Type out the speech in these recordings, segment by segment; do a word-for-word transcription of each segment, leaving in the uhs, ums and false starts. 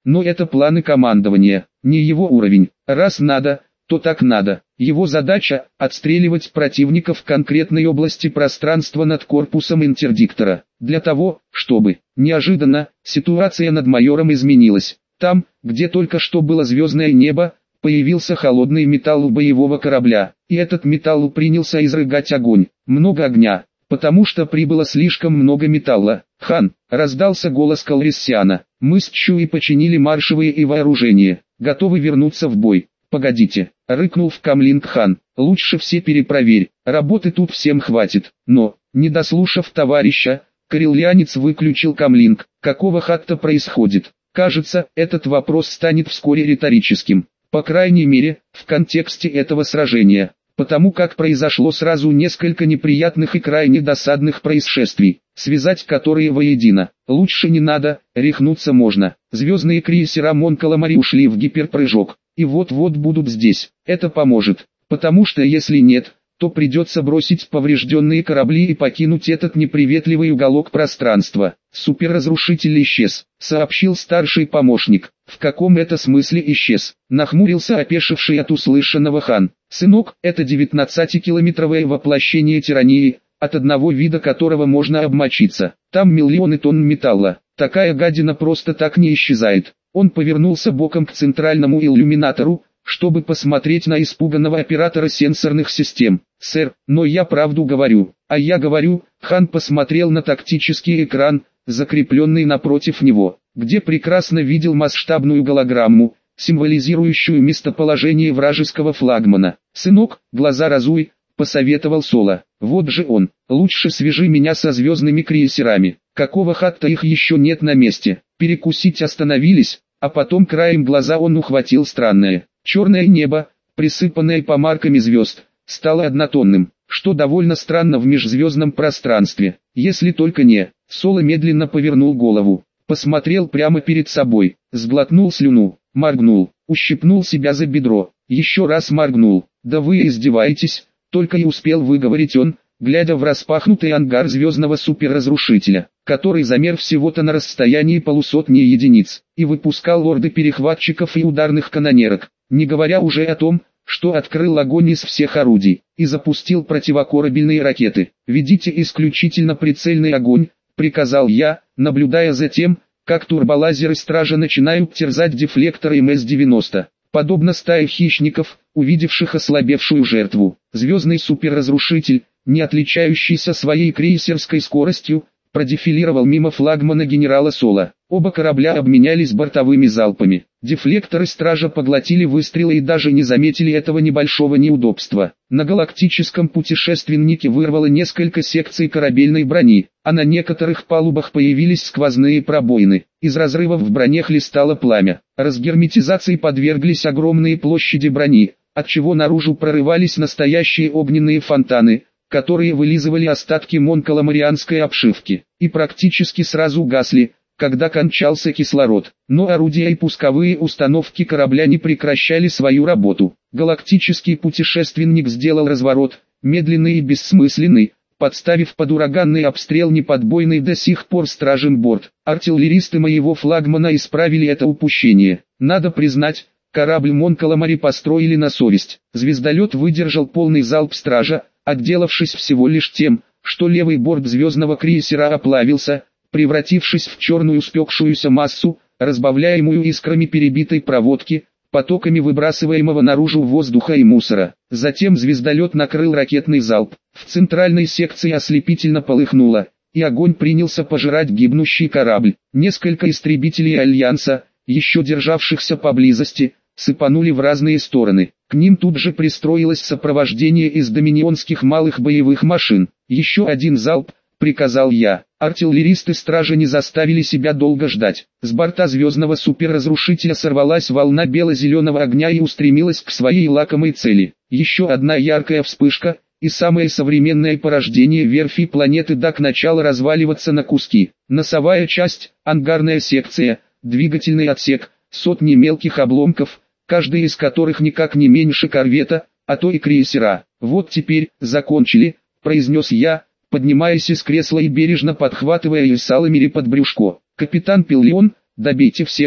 Но это планы командования, не его уровень. Раз надо, то так надо. Его задача – отстреливать противников в конкретной области пространства над корпусом интердиктора. Для того, чтобы, неожиданно, ситуация над майором изменилась. Там, где только что было звездное небо, появился холодный металл у боевого корабля, и этот металл принялся изрыгать огонь. Много огня, потому что прибыло слишком много металла. «Хан!» — раздался голос Калриссиана. «Мы с Чуи починили маршевые и вооружение, готовы вернуться в бой». «Погодите!» — рыкнул в камлинг хан. «Лучше все перепроверь, работы тут всем хватит». Но, не дослушав товарища, кореллианец выключил камлинг. Какого хатта происходит? Кажется, этот вопрос станет вскоре риторическим. По крайней мере, в контексте этого сражения, потому как произошло сразу несколько неприятных и крайне досадных происшествий, связать которые воедино. Лучше не надо, рехнуться можно. Звездные крейсера Мон Каламари ушли в гиперпрыжок, и вот-вот будут здесь. Это поможет, потому что если нет, то придется бросить поврежденные корабли и покинуть этот неприветливый уголок пространства. Суперразрушитель исчез, сообщил старший помощник. В каком это смысле исчез? Нахмурился опешивший от услышанного хан. Сынок, это девятнадцатикилометровое воплощение тирании, от одного вида которого можно обмочиться. Там миллионы тонн металла. Такая гадина просто так не исчезает. Он повернулся боком к центральному иллюминатору, чтобы посмотреть на испуганного оператора сенсорных систем. «Сэр, но я правду говорю». «А я говорю», хан посмотрел на тактический экран, закрепленный напротив него, где прекрасно видел масштабную голограмму, символизирующую местоположение вражеского флагмана. «Сынок, глаза разуй», — посоветовал Соло. «Вот же он, лучше свяжи меня со звездными крейсерами. Какого хатта их еще нет на месте?» Перекусить остановились, а потом краем глаза он ухватил странное. Черное небо, присыпанное помарками звезд, стало однотонным, что довольно странно в межзвездном пространстве, если только не. Соло медленно повернул голову, посмотрел прямо перед собой, сглотнул слюну, моргнул, ущипнул себя за бедро, еще раз моргнул. «Да вы издеваетесь», — только и успел выговорить он, глядя в распахнутый ангар звездного суперразрушителя, который замер всего-то на расстоянии полусотни единиц, и выпускал орды перехватчиков и ударных канонерок, не говоря уже о том, что открыл огонь из всех орудий, и запустил противокорабельные ракеты. «Ведите исключительно прицельный огонь», — приказал я, наблюдая за тем, как турболазеры стража начинают терзать дефлекторы эм эс девяносто. Подобно стае хищников, увидевших ослабевшую жертву, звездный суперразрушитель, не отличающийся своей крейсерской скоростью, продефилировал мимо флагмана генерала Соло. Оба корабля обменялись бортовыми залпами. Дефлекторы стража поглотили выстрелы и даже не заметили этого небольшого неудобства. На галактическом путешественнике вырвало несколько секций корабельной брони, а на некоторых палубах появились сквозные пробоины. Из разрывов в броне хлестало пламя. Разгерметизации подверглись огромные площади брони, отчего наружу прорывались настоящие огненные фонтаны, которые вылизывали остатки монкаламарианской обшивки, и практически сразу гасли, когда кончался кислород. Но орудия и пусковые установки корабля не прекращали свою работу. Галактический путешественник сделал разворот, медленный и бессмысленный, подставив под ураганный обстрел неподбойный до сих пор стражем борт. Артиллеристы моего флагмана исправили это упущение. Надо признать, корабль Мон Каламари построили на совесть. Звездолет выдержал полный залп стража, отделавшись всего лишь тем, что левый борт звездного крейсера оплавился, превратившись в черную спекшуюся массу, разбавляемую искрами перебитой проводки, потоками выбрасываемого наружу воздуха и мусора. Затем звездолет накрыл ракетный залп. В центральной секции ослепительно полыхнуло, и огонь принялся пожирать гибнущий корабль. Несколько истребителей Альянса, еще державшихся поблизости, сыпанули в разные стороны. К ним тут же пристроилось сопровождение из доминионских малых боевых машин. «Еще один залп», — приказал я. Артиллеристы стражи не заставили себя долго ждать. С борта звездного суперразрушителя сорвалась волна бело-зеленого огня и устремилась к своей лакомой цели. Еще одна яркая вспышка, и самое современное порождение верфи планеты Дак начало разваливаться на куски. Носовая часть, ангарная секция, двигательный отсек, сотни мелких обломков, каждый из которых никак не меньше корвета, а то и крейсера. «Вот теперь, закончили», — произнес я, поднимаясь из кресла и бережно подхватывая Исаламири под брюшко. «Капитан Пиллион, добейте всех,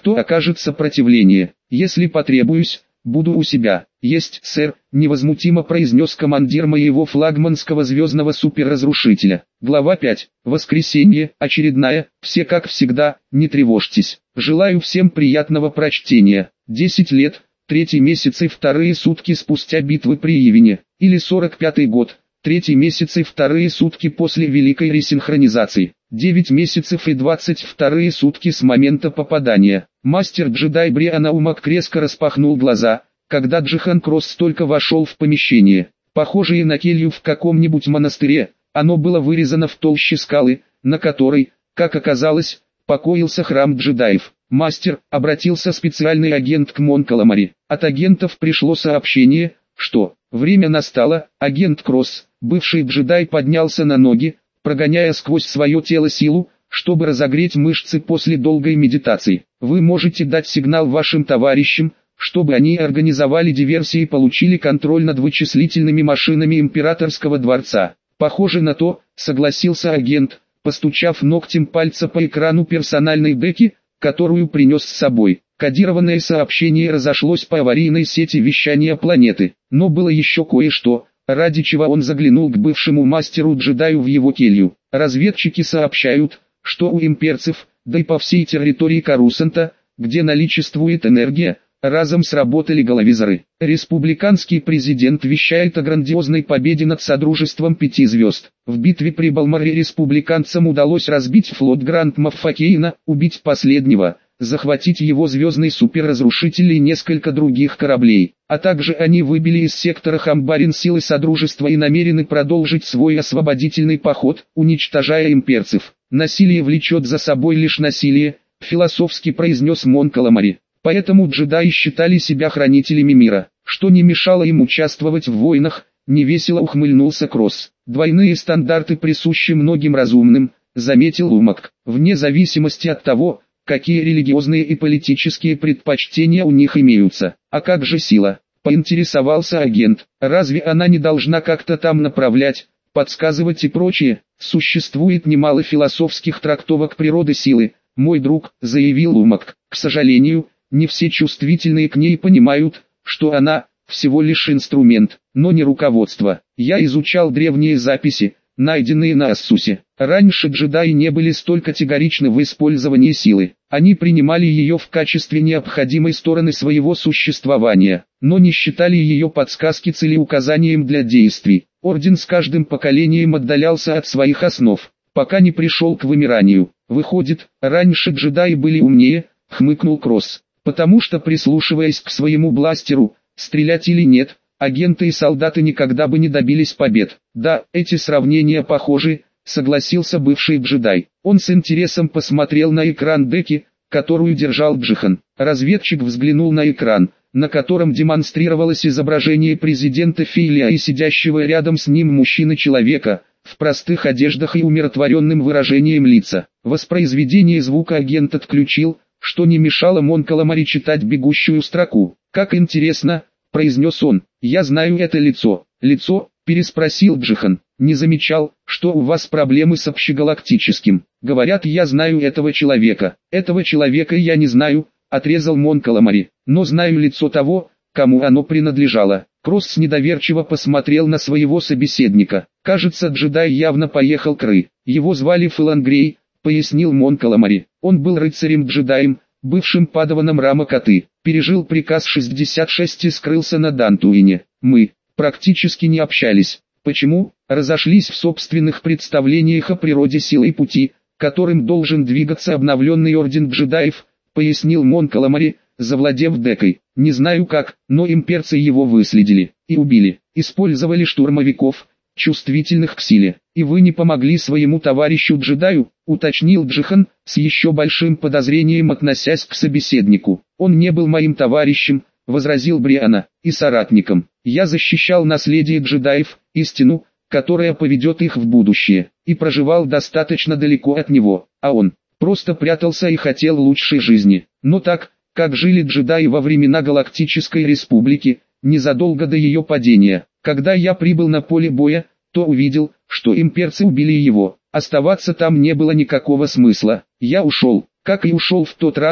кто окажет сопротивление. Если потребуюсь, буду у себя. Есть, сэр, невозмутимо произнес командир моего флагманского звездного суперразрушителя. Глава пять. Воскресенье, очередная, все как всегда, не тревожьтесь. Желаю всем приятного прочтения. Десять лет, третий месяц и вторые сутки спустя битвы при Ивине, или сорок пятый год, третий месяц и вторые сутки после великой ресинхронизации. девять месяцев и двадцать вторые сутки с момента попадания. Мастер-джедай Бриана Умак резко распахнул глаза, когда Джихан Кросс только вошел в помещение. Похожее на келью в каком-нибудь монастыре, оно было вырезано в толще скалы, на которой, как оказалось, покоился храм джедаев. «Мастер», — обратился специальный агент к Мон Каламари. От агентов пришло сообщение, что время настало. Агент Кросс, бывший джедай, поднялся на ноги, прогоняя сквозь свое тело силу, чтобы разогреть мышцы после долгой медитации. Вы можете дать сигнал вашим товарищам, чтобы они организовали диверсии и получили контроль над вычислительными машинами императорского дворца. Похоже на то, согласился агент, постучав ногтем пальца по экрану персональной деки, которую принес с собой. Кодированное сообщение разошлось по аварийной сети вещания планеты. Но было еще кое-что, ради чего он заглянул к бывшему мастеру-джедаю в его келью. Разведчики сообщают, что у имперцев, да и по всей территории Карусанта, где наличествует энергия, разом сработали головизоры. Республиканский президент вещает о грандиозной победе над Содружеством Пяти Звезд. В битве при Балмаре республиканцам удалось разбить флот Гранд Маффакейна, убить последнего, захватить его звездный суперразрушитель и несколько других кораблей. А также они выбили из сектора Хамбарин силы Содружества и намерены продолжить свой освободительный поход, уничтожая имперцев. «Насилие влечет за собой лишь насилие», — философски произнес Мон Каламари. Поэтому джедаи считали себя хранителями мира, что не мешало им участвовать в войнах, невесело ухмыльнулся Кросс. Двойные стандарты присущи многим разумным, заметил Умак, вне зависимости от того, какие религиозные и политические предпочтения у них имеются. А как же сила? Поинтересовался агент. Разве она не должна как-то там направлять, подсказывать и прочее? Существует немало философских трактовок природы силы, мой друг, заявил Умак. К сожалению, не все чувствительные к ней понимают, что она всего лишь инструмент, но не руководство. Я изучал древние записи, найденные на Ассусе. Раньше джедаи не были столь категоричны в использовании силы. Они принимали ее в качестве необходимой стороны своего существования, но не считали ее подсказки целеуказанием для действий. Орден с каждым поколением отдалялся от своих основ, пока не пришел к вымиранию. Выходит, раньше джедаи были умнее, хмыкнул Кросс. Потому что, прислушиваясь к своему бластеру, стрелять или нет, агенты и солдаты никогда бы не добились побед. Да, эти сравнения похожи, согласился бывший джедай. Он с интересом посмотрел на экран деки, которую держал Джихан. Разведчик взглянул на экран, на котором демонстрировалось изображение президента Фейлия и сидящего рядом с ним мужчины-человека, в простых одеждах и умиротворенным выражением лица. Воспроизведение звука агент отключил, что не мешало Мон Каламари читать бегущую строку. «Как интересно», — произнес он, — «я знаю это лицо». «Лицо?» — переспросил Джихан. «Не замечал, что у вас проблемы с общегалактическим. Говорят, я знаю этого человека». «Этого человека я не знаю», — отрезал Мон Каламари, — «но знаю лицо того, кому оно принадлежало». Кросс недоверчиво посмотрел на своего собеседника. «Кажется, джедай явно поехал к Ры. Его звали Фалангрей», — пояснил Мон Каламари. «Он был рыцарем-джедаем, бывшим падаваном Рама Коты, пережил приказ шестьдесят шесть и скрылся на Дантуине. Мы практически не общались. Почему? Разошлись в собственных представлениях о природе силы и пути, которым должен двигаться обновленный орден джедаев», — пояснил Мон Каламари, завладев декой. «Не знаю как, но имперцы его выследили и убили. Использовали штурмовиков, чувствительных к силе. И вы не помогли своему товарищу-джедаю», — уточнил Джихан, с еще большим подозрением относясь к собеседнику. «Он не был моим товарищем», — возразил Бриана, — «и соратником. Я защищал наследие джедаев, истину, которая поведет их в будущее, и проживал достаточно далеко от него, а он просто прятался и хотел лучшей жизни. Но так, как жили джедаи во времена Галактической Республики, незадолго до ее падения. Когда я прибыл на поле боя, то увидел, что имперцы убили его. Оставаться там не было никакого смысла. Я ушел, как и ушел в тот раз,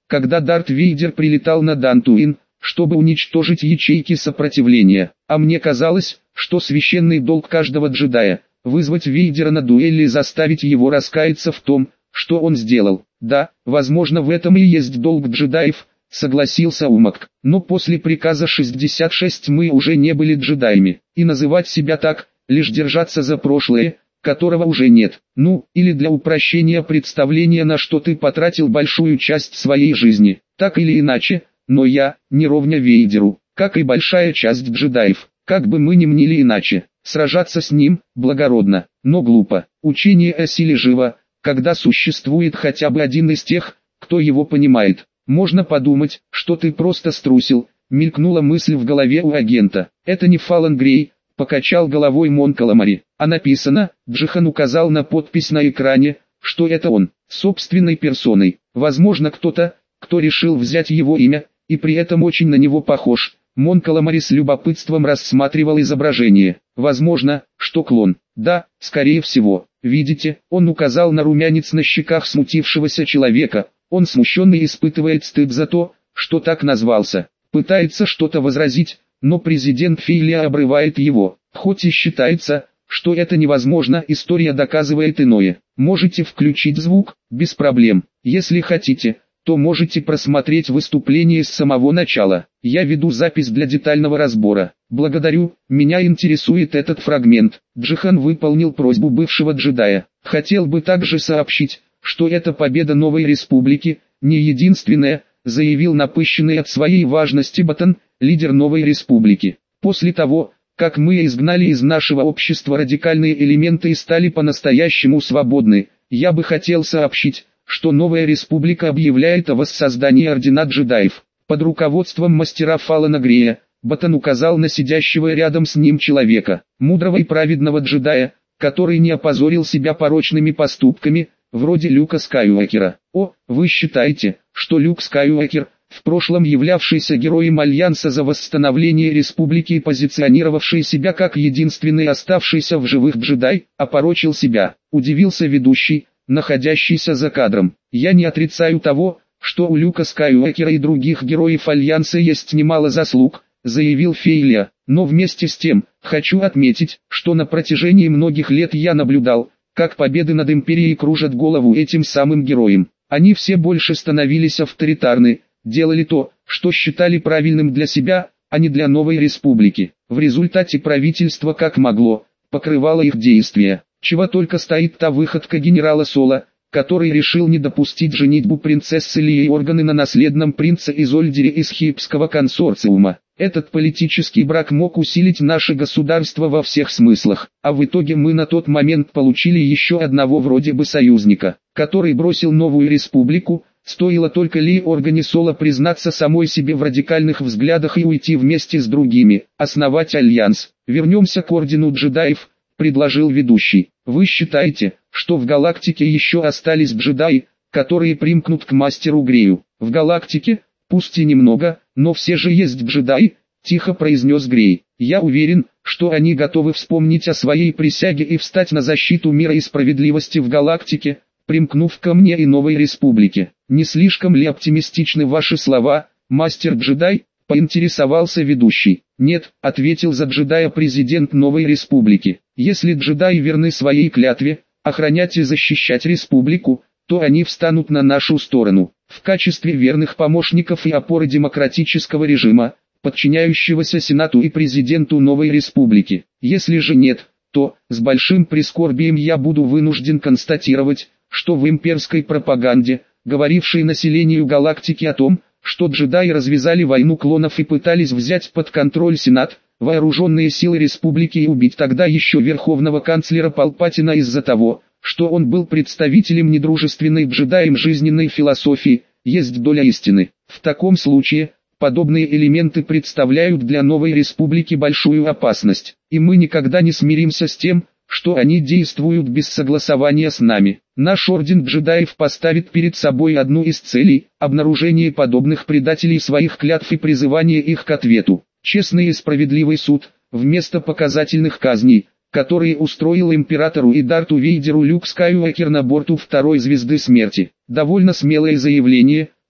когда Дарт Вейдер прилетал на Дантуин, чтобы уничтожить ячейки сопротивления. А мне казалось, что священный долг каждого джедая – вызвать Вейдера на дуэль и заставить его раскаяться в том, что он сделал. Да, возможно, в этом и есть долг джедаев, согласился Умак. Но после приказа шестьдесят шесть мы уже не были джедаями. И называть себя так, лишь держаться за прошлое, которого уже нет. Ну, или для упрощения представления, на что ты потратил большую часть своей жизни. Так или иначе, но я не ровня Вейдеру, как и большая часть джедаев. Как бы мы ни мнили иначе, сражаться с ним благородно, но глупо. Учение о силе живо, когда существует хотя бы один из тех, кто его понимает. Можно подумать, что ты просто струсил, мелькнула мысль в голове у агента. Это не Фалан Грей, покачал головой Мон Каламари. А написано, Джихан указал на подпись на экране, что это он, собственной персоной. Возможно, кто-то, кто решил взять его имя, и при этом очень на него похож. Мон Каламари с любопытством рассматривал изображение. Возможно, что клон. Да, скорее всего. Видите, он указал на румянец на щеках смутившегося человека. Он смущенно испытывает стыд за то, что так назвался. Пытается что-то возразить, но президент Фейлия обрывает его. Хоть и считается, что это невозможно, история доказывает иное. Можете включить звук, без проблем. Если хотите, то можете просмотреть выступление с самого начала. Я веду запись для детального разбора. Благодарю, меня интересует этот фрагмент. Джихан выполнил просьбу бывшего джедая. Хотел бы также сообщить, что эта победа Новой Республики, не единственная, заявил напыщенный от своей важности Батан, лидер Новой Республики. После того, как мы изгнали из нашего общества радикальные элементы и стали по-настоящему свободны, я бы хотел сообщить, что Новая Республика объявляет о воссоздании Ордена Джедаев. Под руководством мастера Фалана Грея, Батан указал на сидящего рядом с ним человека, мудрого и праведного джедая, который не опозорил себя порочными поступками, вроде Люка Скайуокера. О, вы считаете, что Люк Скайуокер, в прошлом являвшийся героем Альянса за восстановление Республики и позиционировавший себя как единственный оставшийся в живых джедай, опорочил себя? Удивился ведущий, находящийся за кадром. Я не отрицаю того, что у Люка Скайуокера и других героев Альянса есть немало заслуг, заявил Фейлия, но вместе с тем, хочу отметить, что на протяжении многих лет я наблюдал, как победы над Империей кружат голову этим самым героям. Они все больше становились авторитарны, делали то, что считали правильным для себя, а не для Новой Республики. В результате правительство как могло, покрывало их действия. Чего только стоит та выходка генерала Соло, который решил не допустить женитьбу принцессы Лии Органы на наследном принце Изольдере из Хипского консорциума. Этот политический брак мог усилить наше государство во всех смыслах, а в итоге мы на тот момент получили еще одного вроде бы союзника, который бросил Новую Республику. Стоило только Лии Органе Соло признаться самой себе в радикальных взглядах и уйти вместе с другими, основать альянс. Вернемся к Ордену Джедаев, предложил ведущий. Вы считаете, что в галактике еще остались джедаи, которые примкнут к мастеру Грею? В галактике, пусть и немного, но все же есть джедаи, тихо произнес Грей. Я уверен, что они готовы вспомнить о своей присяге и встать на защиту мира и справедливости в галактике, примкнув ко мне и Новой Республике. Не слишком ли оптимистичны ваши слова, мастер-джедай? Поинтересовался ведущий. Нет, ответил за джедая президент Новой Республики. Если джедаи верны своей клятве, охранять и защищать республику, то они встанут на нашу сторону, в качестве верных помощников и опоры демократического режима, подчиняющегося Сенату и президенту Новой Республики. Если же нет, то, с большим прискорбием я буду вынужден констатировать, что в имперской пропаганде, говорившей населению галактики о том, что джедаи развязали войну клонов и пытались взять под контроль Сенат, вооруженные силы республики и убить тогда еще верховного канцлера Палпатина из-за того, что он был представителем недружественной джедаям жизненной философии, есть доля истины. В таком случае, подобные элементы представляют для Новой Республики большую опасность, и мы никогда не смиримся с тем, что они действуют без согласования с нами. Наш Орден Джедаев поставит перед собой одну из целей – обнаружение подобных предателей своих клятв и призывание их к ответу. Честный и справедливый суд, вместо показательных казней, которые устроил императору и Дарту Вейдеру Люк Скайуокер на борту второй звезды смерти. Довольно смелое заявление,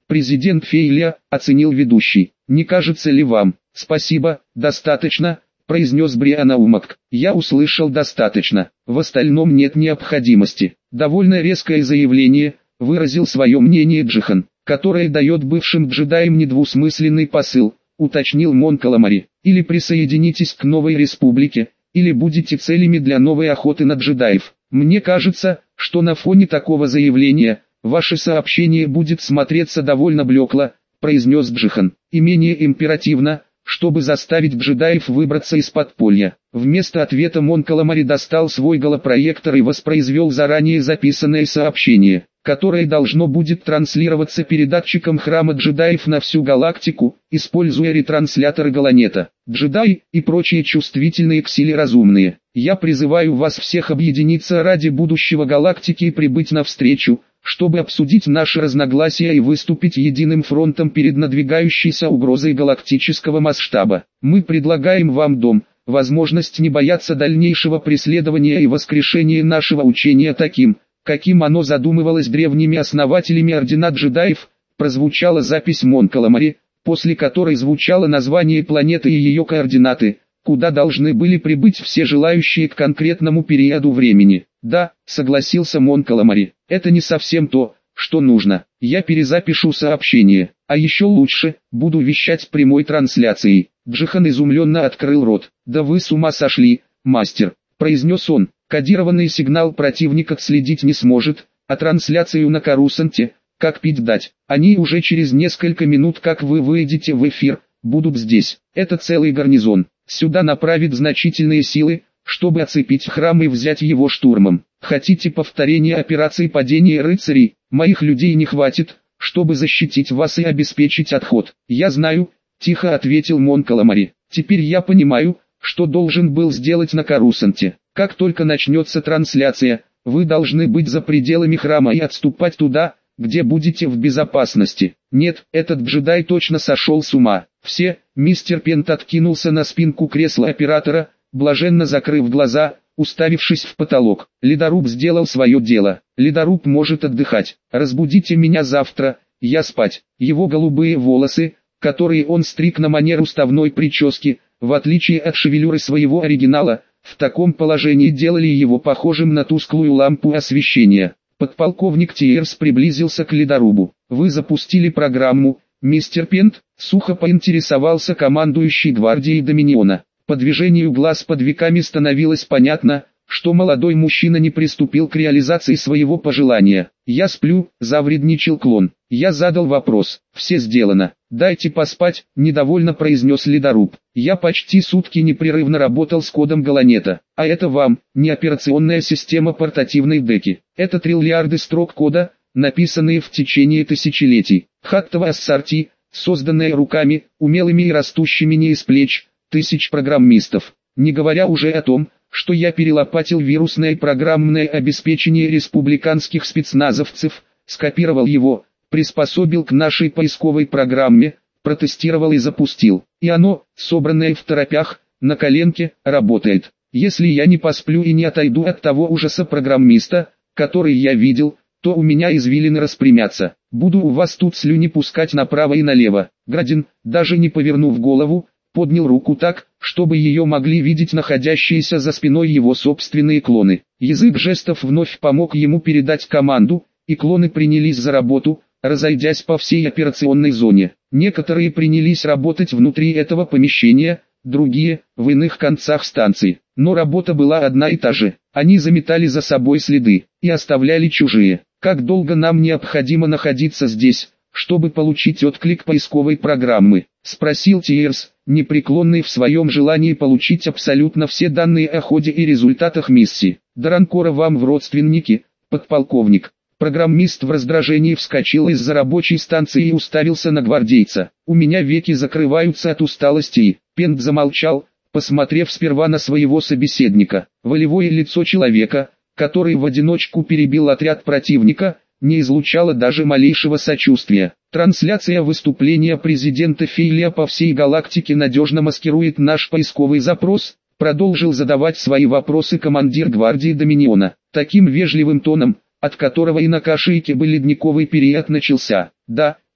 президент Фейлия, оценил ведущий. Не кажется ли вам? Спасибо, достаточно, произнес Брианаумак. Я услышал достаточно, в остальном нет необходимости. Довольно резкое заявление, выразил свое мнение Джихан, которое дает бывшим джедаям недвусмысленный посыл, уточнил Мон Каламари. Или присоединитесь к новой республике, или будете целями для новой охоты на джедаев. Мне кажется, что на фоне такого заявления, ваше сообщение будет смотреться довольно блекло, произнес Джихан, и менее императивно, чтобы заставить джедаев выбраться из подполья. Вместо ответа Мон Каламари достал свой голопроектор и воспроизвел заранее записанное сообщение, которое должно будет транслироваться передатчиком храма джедаев на всю галактику, используя ретрансляторы Галанета. Джедаи и прочие чувствительные к силе разумные, я призываю вас всех объединиться ради будущего галактики и прибыть навстречу, чтобы обсудить наши разногласия и выступить единым фронтом перед надвигающейся угрозой галактического масштаба. Мы предлагаем вам дом, возможность не бояться дальнейшего преследования и воскрешения нашего учения таким, каким оно задумывалось древними основателями Ордена Джедаев. Прозвучала запись Мон Каламари, после которой звучало название планеты и ее координаты, куда должны были прибыть все желающие к конкретному периоду времени. Да, согласился Мон Каламари, это не совсем то, что нужно. Я перезапишу сообщение, а еще лучше, буду вещать прямой трансляцией. Джихан изумленно открыл рот. Да вы с ума сошли, мастер, произнес он. Кодированный сигнал противник отследить не сможет, а трансляцию на Корусанте, как пить дать. Они уже через несколько минут, как вы выйдете в эфир, будут здесь. Это целый гарнизон. Сюда направит значительные силы, чтобы оцепить храм и взять его штурмом. Хотите повторения операции падения рыцарей? Моих людей не хватит, чтобы защитить вас и обеспечить отход. Я знаю, тихо ответил Мон Каламари. Теперь я понимаю, что должен был сделать на Корусанте. Как только начнется трансляция, вы должны быть за пределами храма и отступать туда, где будете в безопасности. Нет, этот джедай точно сошел с ума. Все, мистер Пент откинулся на спинку кресла оператора, блаженно закрыв глаза, уставившись в потолок. Ледоруб сделал свое дело. Ледоруб может отдыхать. Разбудите меня завтра, я спать. Его голубые волосы, которые он стриг на манер уставной прически, в отличие от шевелюры своего оригинала, в таком положении делали его похожим на тусклую лампу освещения. Подполковник Тиерс приблизился к ледорубу. «Вы запустили программу, мистер Пент?» — сухо поинтересовался командующий гвардией Доминиона. По движению глаз под веками становилось понятно, что молодой мужчина не приступил к реализации своего пожелания. «Я сплю», — завредничал клон. «Я задал вопрос. Все сделано. Дайте поспать», — недовольно произнес ледоруб. «Я почти сутки непрерывно работал с кодом Галанета. А это вам, не операционная система портативной деки. Это триллиарды строк кода, написанные в течение тысячелетий. Хаттова ассорти, созданная руками, умелыми и растущими не из плеч, тысяч программистов. Не говоря уже о том, что я перелопатил вирусное и программное обеспечение республиканских спецназовцев, скопировал его, приспособил к нашей поисковой программе, протестировал и запустил. И оно, собранное в торопях, на коленке, работает. Если я не посплю и не отойду от того ужаса программиста, который я видел, то у меня извилины распрямятся. Буду у вас тут слюни пускать направо и налево». Градин, даже не повернув голову, поднял руку так, чтобы ее могли видеть находящиеся за спиной его собственные клоны. Язык жестов вновь помог ему передать команду, и клоны принялись за работу, разойдясь по всей операционной зоне. Некоторые принялись работать внутри этого помещения, другие – в иных концах станции. Но работа была одна и та же. Они заметали за собой следы и оставляли чужие. «Как долго нам необходимо находиться здесь, чтобы получить отклик поисковой программы?» — спросил Тиерс, непреклонный в своем желании получить абсолютно все данные о ходе и результатах миссии. «До Ранкора вам в родственники, подполковник». Программист в раздражении вскочил из-за рабочей станции и уставился на гвардейца. «У меня веки закрываются от усталости и...» Пент замолчал, посмотрев сперва на своего собеседника. Волевое лицо человека, который в одиночку перебил отряд противника, не излучало даже малейшего сочувствия. Трансляция выступления президента Фейлия по всей галактике надежно маскирует наш поисковый запрос, продолжил задавать свои вопросы командир гвардии Доминиона, таким вежливым тоном, от которого и на Кашике бы ледниковый период начался. «Да»,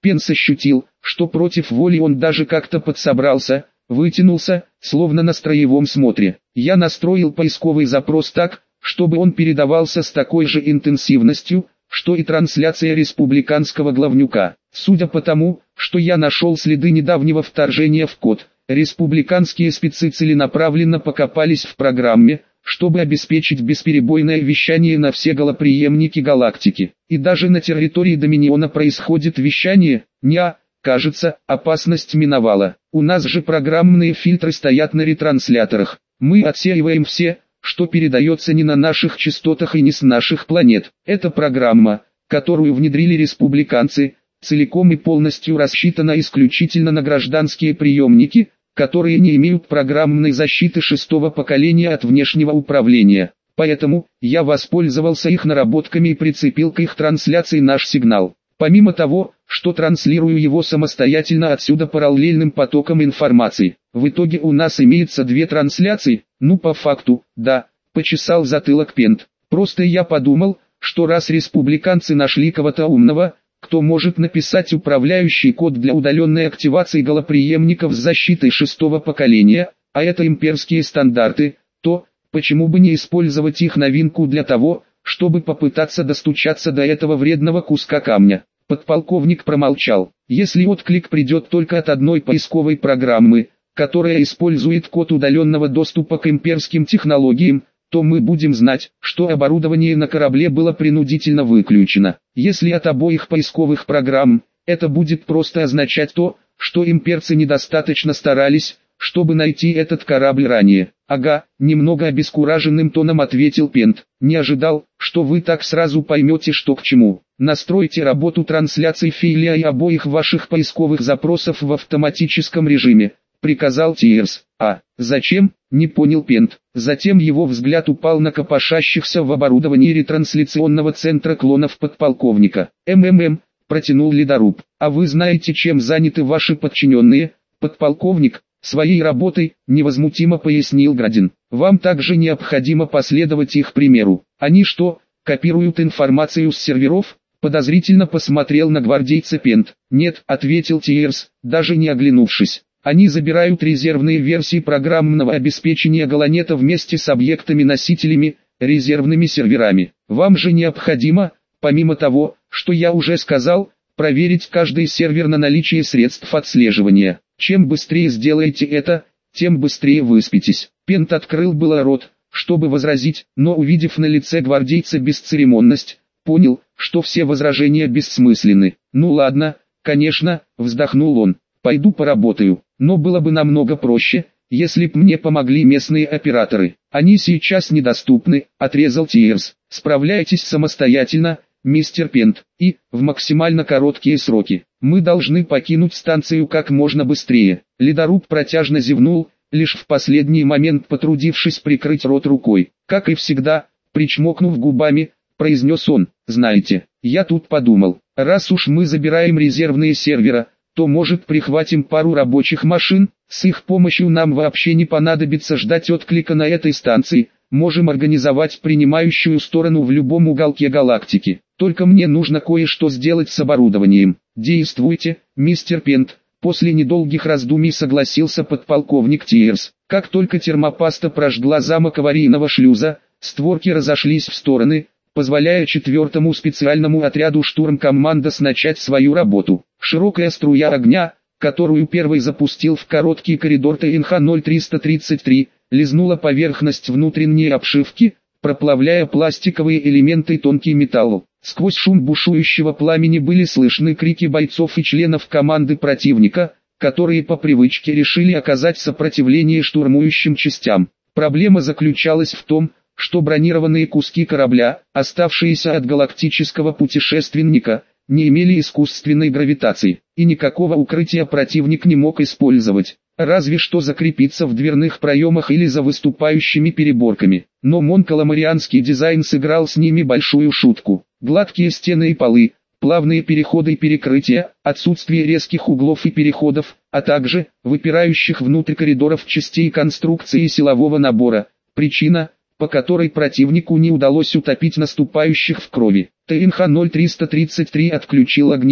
Пенс ощутил, что против воли он даже как-то подсобрался, вытянулся, словно на строевом смотре. Я настроил поисковый запрос так, чтобы он передавался с такой же интенсивностью, что и трансляция республиканского главнюка. Судя по тому, что я нашел следы недавнего вторжения в код, республиканские спецы целенаправленно покопались в программе, чтобы обеспечить бесперебойное вещание на все голоприемники галактики. И даже на территории Доминиона происходит вещание, неа, кажется, опасность миновала. У нас же программные фильтры стоят на ретрансляторах. Мы отсеиваем все, что передается не на наших частотах и не с наших планет. Эта программа, которую внедрили республиканцы, целиком и полностью рассчитана исключительно на гражданские приемники, которые не имеют программной защиты шестого поколения от внешнего управления. Поэтому, я воспользовался их наработками и прицепил к их трансляции наш сигнал. Помимо того, что транслирую его самостоятельно отсюда параллельным потоком информации. В итоге у нас имеется две трансляции, ну по факту, да, почесал затылок Пент. Просто я подумал, что раз республиканцы нашли кого-то умного, кто может написать управляющий код для удаленной активации голоприемников с защитой шестого поколения, а это имперские стандарты, то, почему бы не использовать их новинку для того, чтобы попытаться достучаться до этого вредного куска камня. Подполковник промолчал. Если отклик придет только от одной поисковой программы, которая использует код удаленного доступа к имперским технологиям, то мы будем знать, что оборудование на корабле было принудительно выключено. Если от обоих поисковых программ, это будет просто означать то, что имперцы недостаточно старались, чтобы найти этот корабль ранее. Ага, немного обескураженным тоном ответил Пент. Не ожидал, что вы так сразу поймете, что к чему. Настройте работу трансляций филя и обоих ваших поисковых запросов в автоматическом режиме, приказал Тиерс. А, зачем? Не понял Пент. Затем его взгляд упал на копошащихся в оборудовании ретрансляционного центра клонов подполковника. МММ, протянул ледоруб. А вы знаете, чем заняты ваши подчиненные, подполковник? Своей работой, невозмутимо пояснил Градин. Вам также необходимо последовать их примеру. Они что, копируют информацию с серверов? Подозрительно посмотрел на гвардейца Пент. Нет, ответил Тиерс, даже не оглянувшись. Они забирают резервные версии программного обеспечения Галанета вместе с объектами-носителями, резервными серверами. Вам же необходимо, помимо того, что я уже сказал, проверить каждый сервер на наличие средств отслеживания. Чем быстрее сделаете это, тем быстрее выспитесь. Пент открыл было рот, чтобы возразить, но увидев на лице гвардейца бесцеремонность, понял, что все возражения бессмысленны. Ну ладно, конечно, вздохнул он, пойду поработаю, но было бы намного проще, если б мне помогли местные операторы. Они сейчас недоступны, отрезал Тиерс. Справляйтесь самостоятельно, мистер Пент, и, в максимально короткие сроки. Мы должны покинуть станцию как можно быстрее. Ледоруб протяжно зевнул, лишь в последний момент потрудившись прикрыть рот рукой. Как и всегда, причмокнув губами, произнес он: знаете, я тут подумал, раз уж мы забираем резервные сервера, то может прихватим пару рабочих машин, с их помощью нам вообще не понадобится ждать отклика на этой станции, можем организовать принимающую сторону в любом уголке галактики. Только мне нужно кое-что сделать с оборудованием. Действуйте, мистер Пент. После недолгих раздумий согласился подполковник Тиерс. Как только термопаста прожгла замок аварийного шлюза, створки разошлись в стороны, позволяя четвертому специальному отряду штурм-командос начать свою работу. Широкая струя огня, которую первый запустил в короткий коридор Т Н Х ноль триста тридцать три, лизнула поверхность внутренней обшивки, проплавляя пластиковые элементы и тонкий металл. Сквозь шум бушующего пламени были слышны крики бойцов и членов команды противника, которые по привычке решили оказать сопротивление штурмующим частям. Проблема заключалась в том, что бронированные куски корабля, оставшиеся от галактического путешественника, не имели искусственной гравитации, и никакого укрытия противник не мог использовать, разве что закрепиться в дверных проемах или за выступающими переборками. Но монкаламарианский дизайн сыграл с ними большую шутку. Гладкие стены и полы, плавные переходы и перекрытия, отсутствие резких углов и переходов, а также выпирающих внутрь коридоров частей конструкции силового набора. Причина, по которой противнику не удалось утопить наступающих в крови. Т Н Х ноль триста тридцать три отключил огнемет.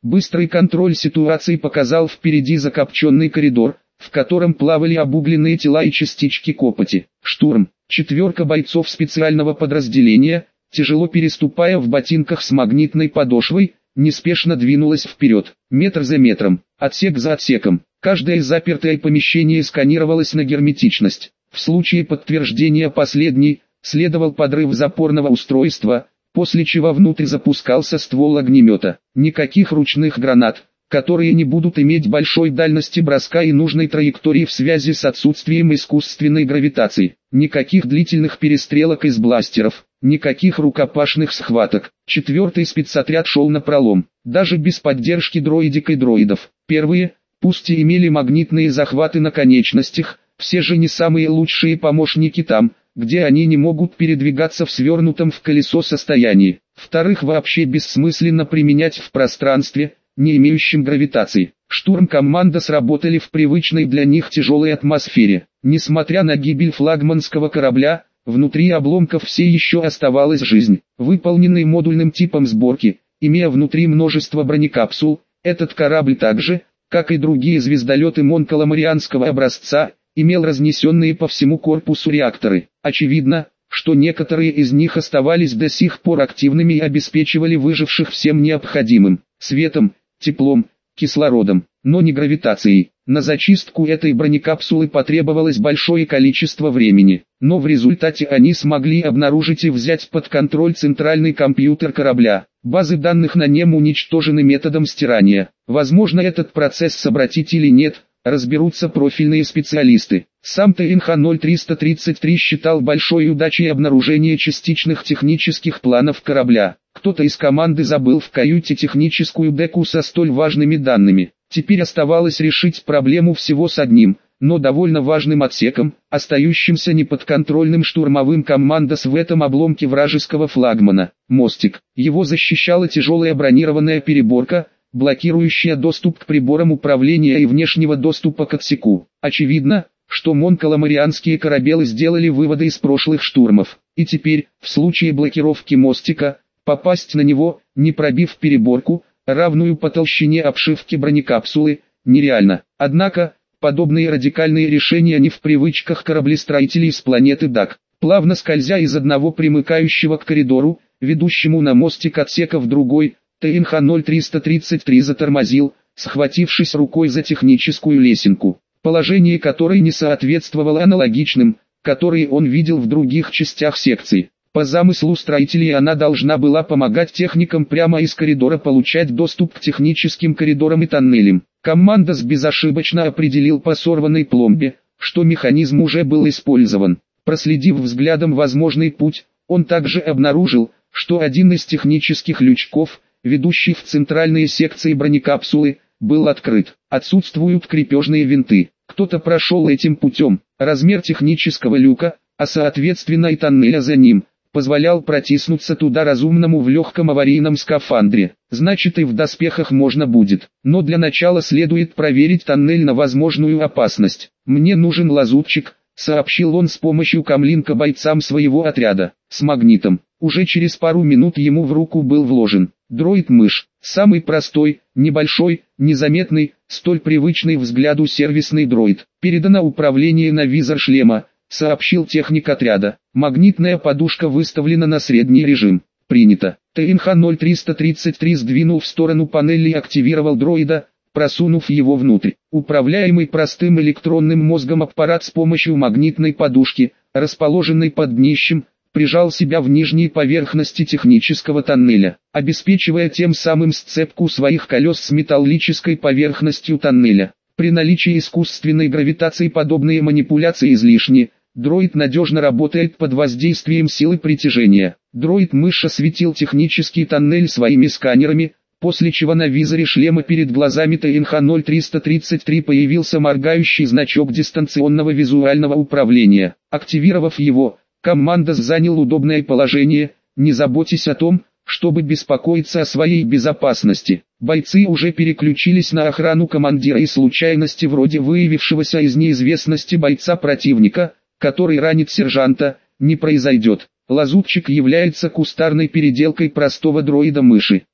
Быстрый контроль ситуации показал впереди закопченный коридор, в котором плавали обугленные тела и частички копоти. Штурм. Четверка бойцов специального подразделения, тяжело переступая в ботинках с магнитной подошвой, неспешно двинулась вперед, метр за метром, отсек за отсеком. Каждое запертое помещение сканировалось на герметичность. В случае подтверждения последней, следовал подрыв запорного устройства, после чего внутрь запускался ствол огнемета. Никаких ручных гранат, которые не будут иметь большой дальности броска и нужной траектории в связи с отсутствием искусственной гравитации. Никаких длительных перестрелок из бластеров, никаких рукопашных схваток. Четвертый спецотряд шел напролом, даже без поддержки дроидик и дроидов. Первые, пусть и имели магнитные захваты на конечностях, все же не самые лучшие помощники там, где они не могут передвигаться в свернутом в колесо состоянии. Вторых вообще бессмысленно применять в пространстве, не имеющем гравитации. Штурм-команда сработали в привычной для них тяжелой атмосфере. Несмотря на гибель флагманского корабля, внутри обломков все еще оставалась жизнь. Выполненный модульным типом сборки, имея внутри множество бронекапсул, этот корабль также, как и другие звездолеты монкаламарианского образца, имел разнесенные по всему корпусу реакторы. Очевидно, что некоторые из них оставались до сих пор активными и обеспечивали выживших всем необходимым – светом, теплом, кислородом, но не гравитацией. На зачистку этой бронекапсулы потребовалось большое количество времени, но в результате они смогли обнаружить и взять под контроль центральный компьютер корабля. Базы данных на нем уничтожены методом стирания. Возможно, этот процесс собратить или нет, разберутся профильные специалисты. Сам Т Н Х ноль триста тридцать три считал большой удачей обнаружение частичных технических планов корабля. Кто-то из команды забыл в каюте техническую деку со столь важными данными. Теперь оставалось решить проблему всего с одним, но довольно важным отсеком, остающимся неподконтрольным штурмовым командос в этом обломке вражеского флагмана. Мостик. Его защищала тяжелая бронированная переборка, блокирующая доступ к приборам управления и внешнего доступа к отсеку. Очевидно, что монкаламарианские корабелы сделали выводы из прошлых штурмов, и теперь, в случае блокировки мостика, попасть на него, не пробив переборку, равную по толщине обшивки бронекапсулы, нереально. Однако, подобные радикальные решения не в привычках кораблестроителей с планеты Дак. Плавно скользя из одного примыкающего к коридору, ведущему на мостик отсека в другой, Т Н Х ноль триста тридцать три затормозил, схватившись рукой за техническую лесенку, положение которой не соответствовало аналогичным, которые он видел в других частях секции. По замыслу строителей она должна была помогать техникам прямо из коридора получать доступ к техническим коридорам и тоннелям. Командос безошибочно определил по сорванной пломбе, что механизм уже был использован. Проследив взглядом возможный путь, он также обнаружил, что один из технических лючков, ведущий в центральные секции бронекапсулы, был открыт. Отсутствуют крепежные винты. Кто-то прошел этим путем. Размер технического люка, а соответственно и тоннеля за ним, позволял протиснуться туда разумному в легком аварийном скафандре. Значит, и в доспехах можно будет. Но для начала следует проверить тоннель на возможную опасность. «Мне нужен лазутчик», — сообщил он с помощью камлинка бойцам своего отряда, с магнитом. Уже через пару минут ему в руку был вложен дроид-мышь. Самый простой, небольшой, незаметный, столь привычный взгляду сервисный дроид. Передано управление на визор шлема, сообщил техник отряда. Магнитная подушка выставлена на средний режим. Принято. Т Н Х ноль триста тридцать три сдвинул в сторону панели и активировал дроида, просунув его внутрь. Управляемый простым электронным мозгом аппарат с помощью магнитной подушки, расположенной под днищем, прижал себя в нижней поверхности технического тоннеля, обеспечивая тем самым сцепку своих колес с металлической поверхностью тоннеля. При наличии искусственной гравитации подобные манипуляции излишни. Дроид надежно работает под воздействием силы притяжения. Дроид-мышь осветил технический тоннель своими сканерами, после чего на визоре шлема перед глазами Т Н Х ноль триста тридцать три появился моргающий значок дистанционного визуального управления. Активировав его, командос занял удобное положение, не заботясь о том, чтобы беспокоиться о своей безопасности. Бойцы уже переключились на охрану командира и случайности вроде выявившегося из неизвестности бойца противника, который ранит сержанта, не произойдет. Лазутчик является кустарной переделкой простого дроида-мыши.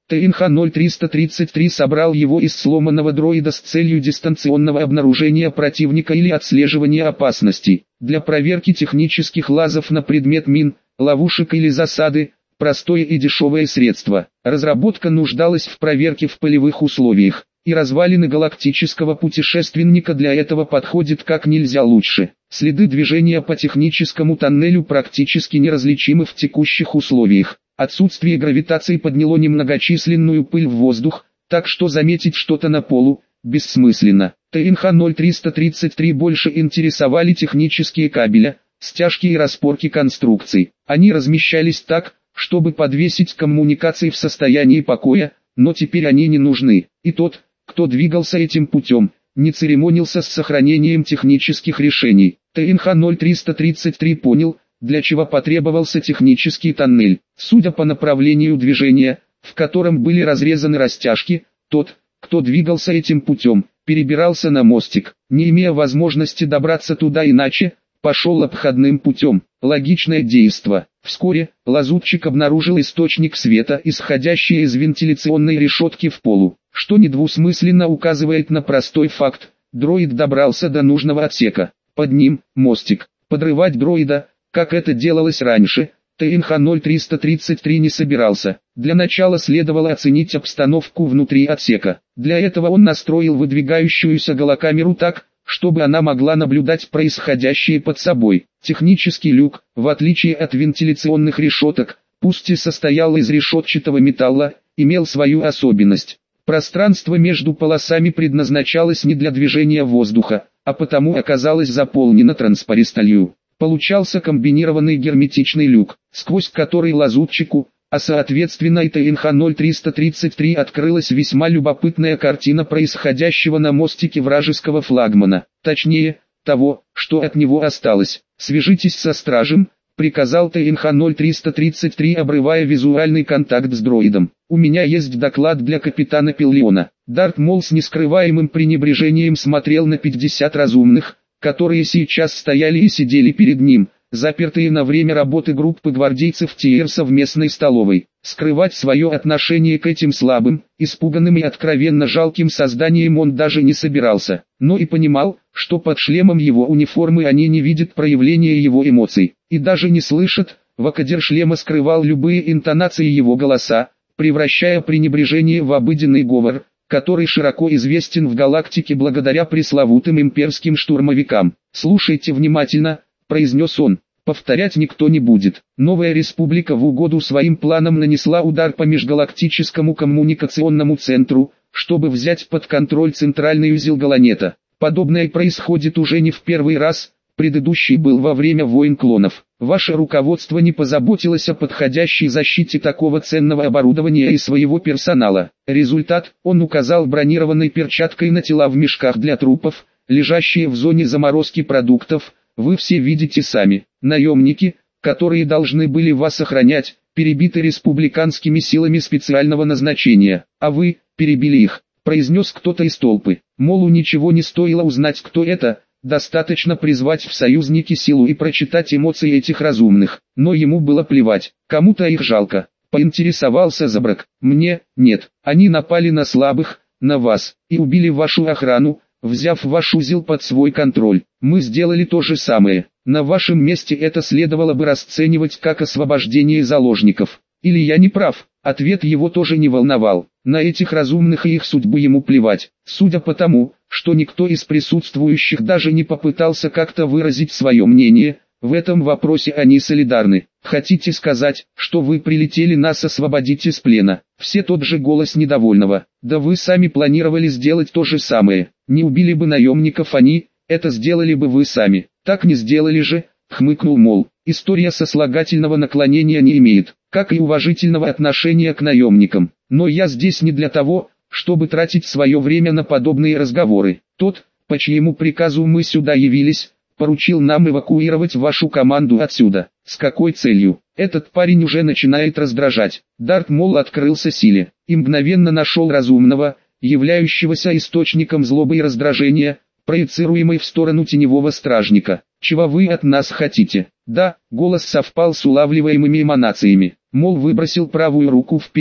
Т Н Х ноль триста тридцать три собрал его из сломанного дроида с целью дистанционного обнаружения противника или отслеживания опасностей. Для проверки технических лазов на предмет мин, ловушек или засады, простое и дешевое средство. Разработка нуждалась в проверке в полевых условиях, и развалины галактического путешественника для этого подходят как нельзя лучше. Следы движения по техническому тоннелю практически неразличимы в текущих условиях. Отсутствие гравитации подняло немногочисленную пыль в воздух, так что заметить что-то на полу бессмысленно. Т Н Х ноль триста тридцать три больше интересовали технические кабеля, стяжки и распорки конструкций. Они размещались так, чтобы подвесить коммуникации в состоянии покоя, но теперь они не нужны. И тот, кто двигался этим путем, не церемонился с сохранением технических решений. Т Н Х ноль триста тридцать три понял, для чего потребовался технический тоннель. Судя по направлению движения, в котором были разрезаны растяжки, тот, кто двигался этим путем, перебирался на мостик, не имея возможности добраться туда иначе, пошел обходным путем. Логичное действо. Вскоре, лазутчик обнаружил источник света, исходящий из вентиляционной решетки в полу, что недвусмысленно указывает на простой факт: дроид добрался до нужного отсека. Под ним – мостик. Подрывать дроида, как это делалось раньше, Т Н Х ноль триста тридцать три не собирался. Для начала следовало оценить обстановку внутри отсека. Для этого он настроил выдвигающуюся голокамеру так, чтобы она могла наблюдать происходящее под собой. Технический люк, в отличие от вентиляционных решеток, пусть и состоял из решетчатого металла, имел свою особенность. Пространство между полосами предназначалось не для движения воздуха, а потому оказалось заполнено транспористалью. Получался комбинированный герметичный люк, сквозь который лазутчику, а соответственно и Т Н Х ноль триста тридцать три, открылась весьма любопытная картина происходящего на мостике вражеского флагмана, точнее, того, что от него осталось. «Свяжитесь со стражем», — приказал Т Н Х ноль триста тридцать три, обрывая визуальный контакт с дроидом. «У меня есть доклад для капитана Пиллиона». Дарт Мол с нескрываемым пренебрежением смотрел на пятьдесят разумных, которые сейчас стояли и сидели перед ним, запертые на время работы группы гвардейцев Тиерса в местной столовой. Скрывать свое отношение к этим слабым, испуганным и откровенно жалким созданиям он даже не собирался, но и понимал, что под шлемом его униформы они не видят проявления его эмоций, и даже не слышат. Вакадер шлема скрывал любые интонации его голоса, превращая пренебрежение в обыденный говор, который широко известен в галактике благодаря пресловутым имперским штурмовикам. «Слушайте внимательно», — произнес он. Повторять никто не будет. Новая республика в угоду своим планам нанесла удар по межгалактическому коммуникационному центру, чтобы взять под контроль центральный узел Галанета. Подобное происходит уже не в первый раз, предыдущий был во время войн клонов. Ваше руководство не позаботилось о подходящей защите такого ценного оборудования и своего персонала. Результат: он указал бронированной перчаткой на тела в мешках для трупов, лежащие в зоне заморозки продуктов. Вы все видите сами. Наемники, которые должны были вас охранять, перебиты республиканскими силами специального назначения, а вы перебили их, произнес кто-то из толпы. Молу ничего не стоило узнать, кто это. Достаточно призвать в союзники силу и прочитать эмоции этих разумных, но ему было плевать, кому-то их жалко. Поинтересовался Забрак. Мне, нет, они напали на слабых, на вас, и убили вашу охрану, взяв ваш узел под свой контроль. Мы сделали то же самое. На вашем месте это следовало бы расценивать как освобождение заложников. Или я не прав? Ответ его тоже не волновал. На этих разумных и их судьбы ему плевать. Судя по тому, что никто из присутствующих даже не попытался как-то выразить свое мнение, в этом вопросе они солидарны. Хотите сказать, что вы прилетели нас освободить из плена? Все тот же голос недовольного. Да вы сами планировали сделать то же самое. Не убили бы наемников они, это сделали бы вы сами. Так не сделали же, хмыкнул Мол. История сослагательного наклонения не имеет, как и уважительного отношения к наемникам. Но я здесь не для того, чтобы тратить свое время на подобные разговоры. Тот, по чьему приказу мы сюда явились, поручил нам эвакуировать вашу команду отсюда. С какой целью? Этот парень уже начинает раздражать. Дарт Мол открылся силе и мгновенно нашел разумного, являющегося источником злобы и раздражения, проецируемой в сторону теневого стражника. «Чего вы от нас хотите?» Да, голос совпал с улавливаемыми эманациями. Мол выбросил правую руку вперед,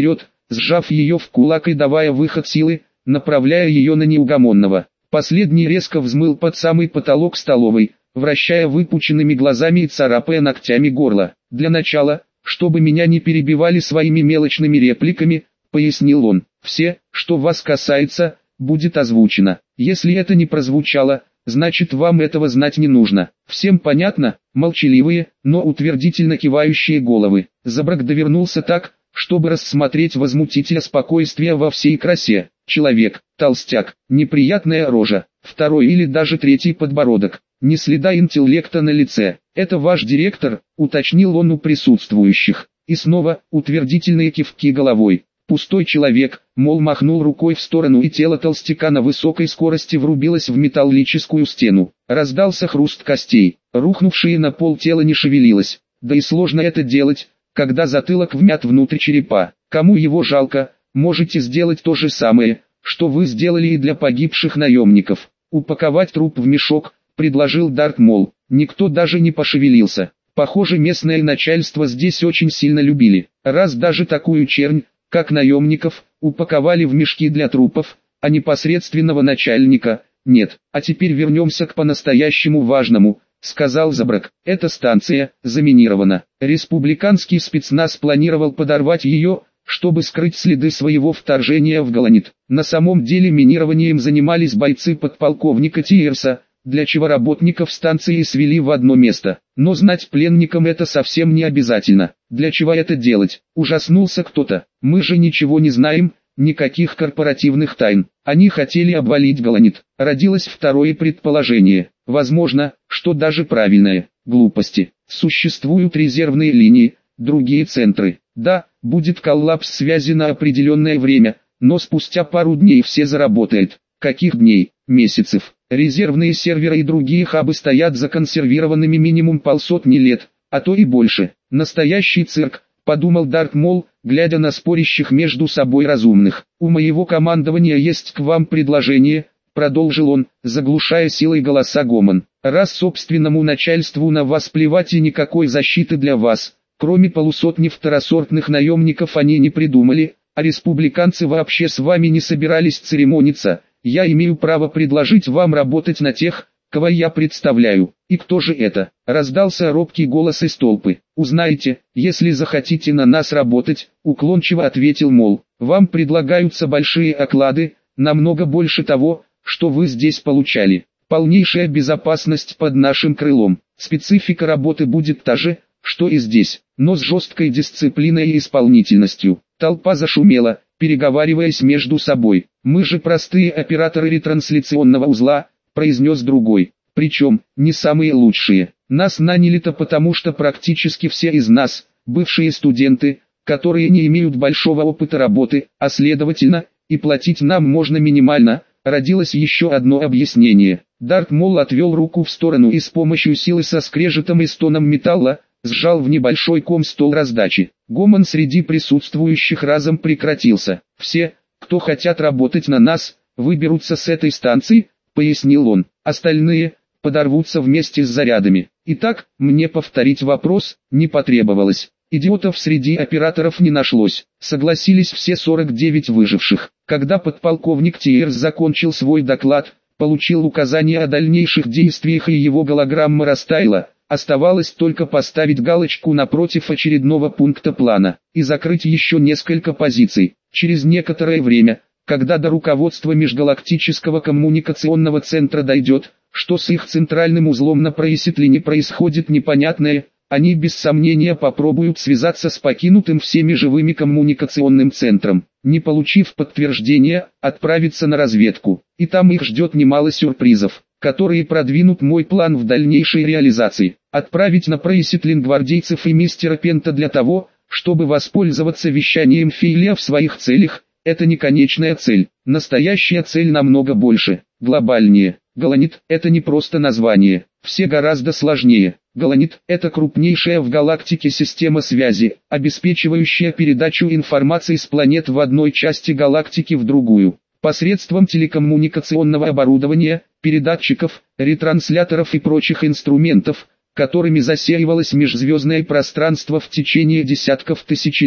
сжав ее в кулак и давая выход силы, направляя ее на неугомонного. Последний резко взмыл под самый потолок столовой, вращая выпученными глазами и царапая ногтями горло. «Для начала, чтобы меня не перебивали своими мелочными репликами», — пояснил он, — «все, что вас касается, будет озвучено. Если это не прозвучало, значит вам этого знать не нужно». Всем понятно? Молчаливые, но утвердительно кивающие головы. Забрак довернулся так, чтобы рассмотреть возмутителя спокойствия во всей красе. Человек, толстяк, неприятная рожа, второй или даже третий подбородок, ни следа интеллекта на лице. «Это ваш директор», — уточнил он у присутствующих. И снова утвердительные кивки головой. Пустой человек, мол, махнул рукой в сторону, и тело толстяка на высокой скорости врубилось в металлическую стену. Раздался хруст костей, рухнувшее на пол тело не шевелилось. Да и сложно это делать, когда затылок вмят внутрь черепа. Кому его жалко, можете сделать то же самое, что вы сделали и для погибших наемников. Упаковать труп в мешок, предложил Дарт Мол. Никто даже не пошевелился. Похоже, местное начальство здесь очень сильно любили, раз даже такую чернь, как наемников, упаковали в мешки для трупов, а непосредственного начальника нет. А теперь вернемся к по-настоящему важному, сказал Забрак. Эта станция заминирована. Республиканский спецназ планировал подорвать ее, чтобы скрыть следы своего вторжения в Галанит. На самом деле минированием занимались бойцы подполковника Тиерса, для чего работников станции свели в одно место. Но знать пленникам это совсем не обязательно. Для чего это делать? Ужаснулся кто-то. Мы же ничего не знаем, никаких корпоративных тайн. Они хотели обвалить Галанит. Родилось второе предположение. Возможно, что даже правильное. Глупости. Существуют резервные линии, другие центры. Да, будет коллапс связи на определенное время, но спустя пару дней все заработает. Каких дней? Месяцев. Резервные серверы и другие хабы стоят законсервированными минимум полсотни лет, а то и больше. Настоящий цирк, подумал Дарт Мол, глядя на спорящих между собой разумных. У моего командования есть к вам предложение, продолжил он, заглушая силой голоса гомон. Раз собственному начальству на вас плевать и никакой защиты для вас, кроме полусотни второсортных наемников, они не придумали, а республиканцы вообще с вами не собирались церемониться, я имею право предложить вам работать на тех, кого я представляю. И кто же это? Раздался робкий голос из толпы. Узнаете, если захотите на нас работать, уклончиво ответил Мол. Вам предлагаются большие оклады, намного больше того, что вы здесь получали. Полнейшая безопасность под нашим крылом. Специфика работы будет та же, что и здесь, но с жесткой дисциплиной и исполнительностью. Толпа зашумела, переговариваясь между собой. «Мы же простые операторы ретрансляционного узла», — произнес другой. «Причем, не самые лучшие. Нас наняли-то потому, что практически все из нас, бывшие студенты, которые не имеют большого опыта работы, а следовательно, и платить нам можно минимально». Родилось еще одно объяснение. Дарт Мол отвел руку в сторону и с помощью силы со скрежетом и стоном металла, сжал в небольшой ком стол раздачи. Гомон среди присутствующих разом прекратился. «Все, кто хотят работать на нас, выберутся с этой станции», — пояснил он. «Остальные подорвутся вместе с зарядами». Итак, мне повторить вопрос не потребовалось. Идиотов среди операторов не нашлось. Согласились все сорок девять выживших. Когда подполковник Тиерс закончил свой доклад, получил указания о дальнейших действиях и его голограмма растаяла, оставалось только поставить галочку напротив очередного пункта плана и закрыть еще несколько позиций. Через некоторое время, когда до руководства Межгалактического коммуникационного центра дойдет, что с их центральным узлом на Происетлине происходит непонятное, они без сомнения попробуют связаться с покинутым всеми живыми коммуникационным центром. Не получив подтверждения, отправиться на разведку. И там их ждет немало сюрпризов, которые продвинут мой план в дальнейшей реализации. Отправить на Происетлин гвардейцев и мистера Пента для того, чтобы воспользоваться вещанием Фейля в своих целях, это не конечная цель. Настоящая цель намного больше, глобальнее. Галанит – это не просто название, все гораздо сложнее. Галанит – это крупнейшая в галактике система связи, обеспечивающая передачу информации с планет в одной части галактики в другую, посредством телекоммуникационного оборудования, передатчиков, ретрансляторов и прочих инструментов, которыми засеивалось межзвездное пространство в течение десятков тысячелетий.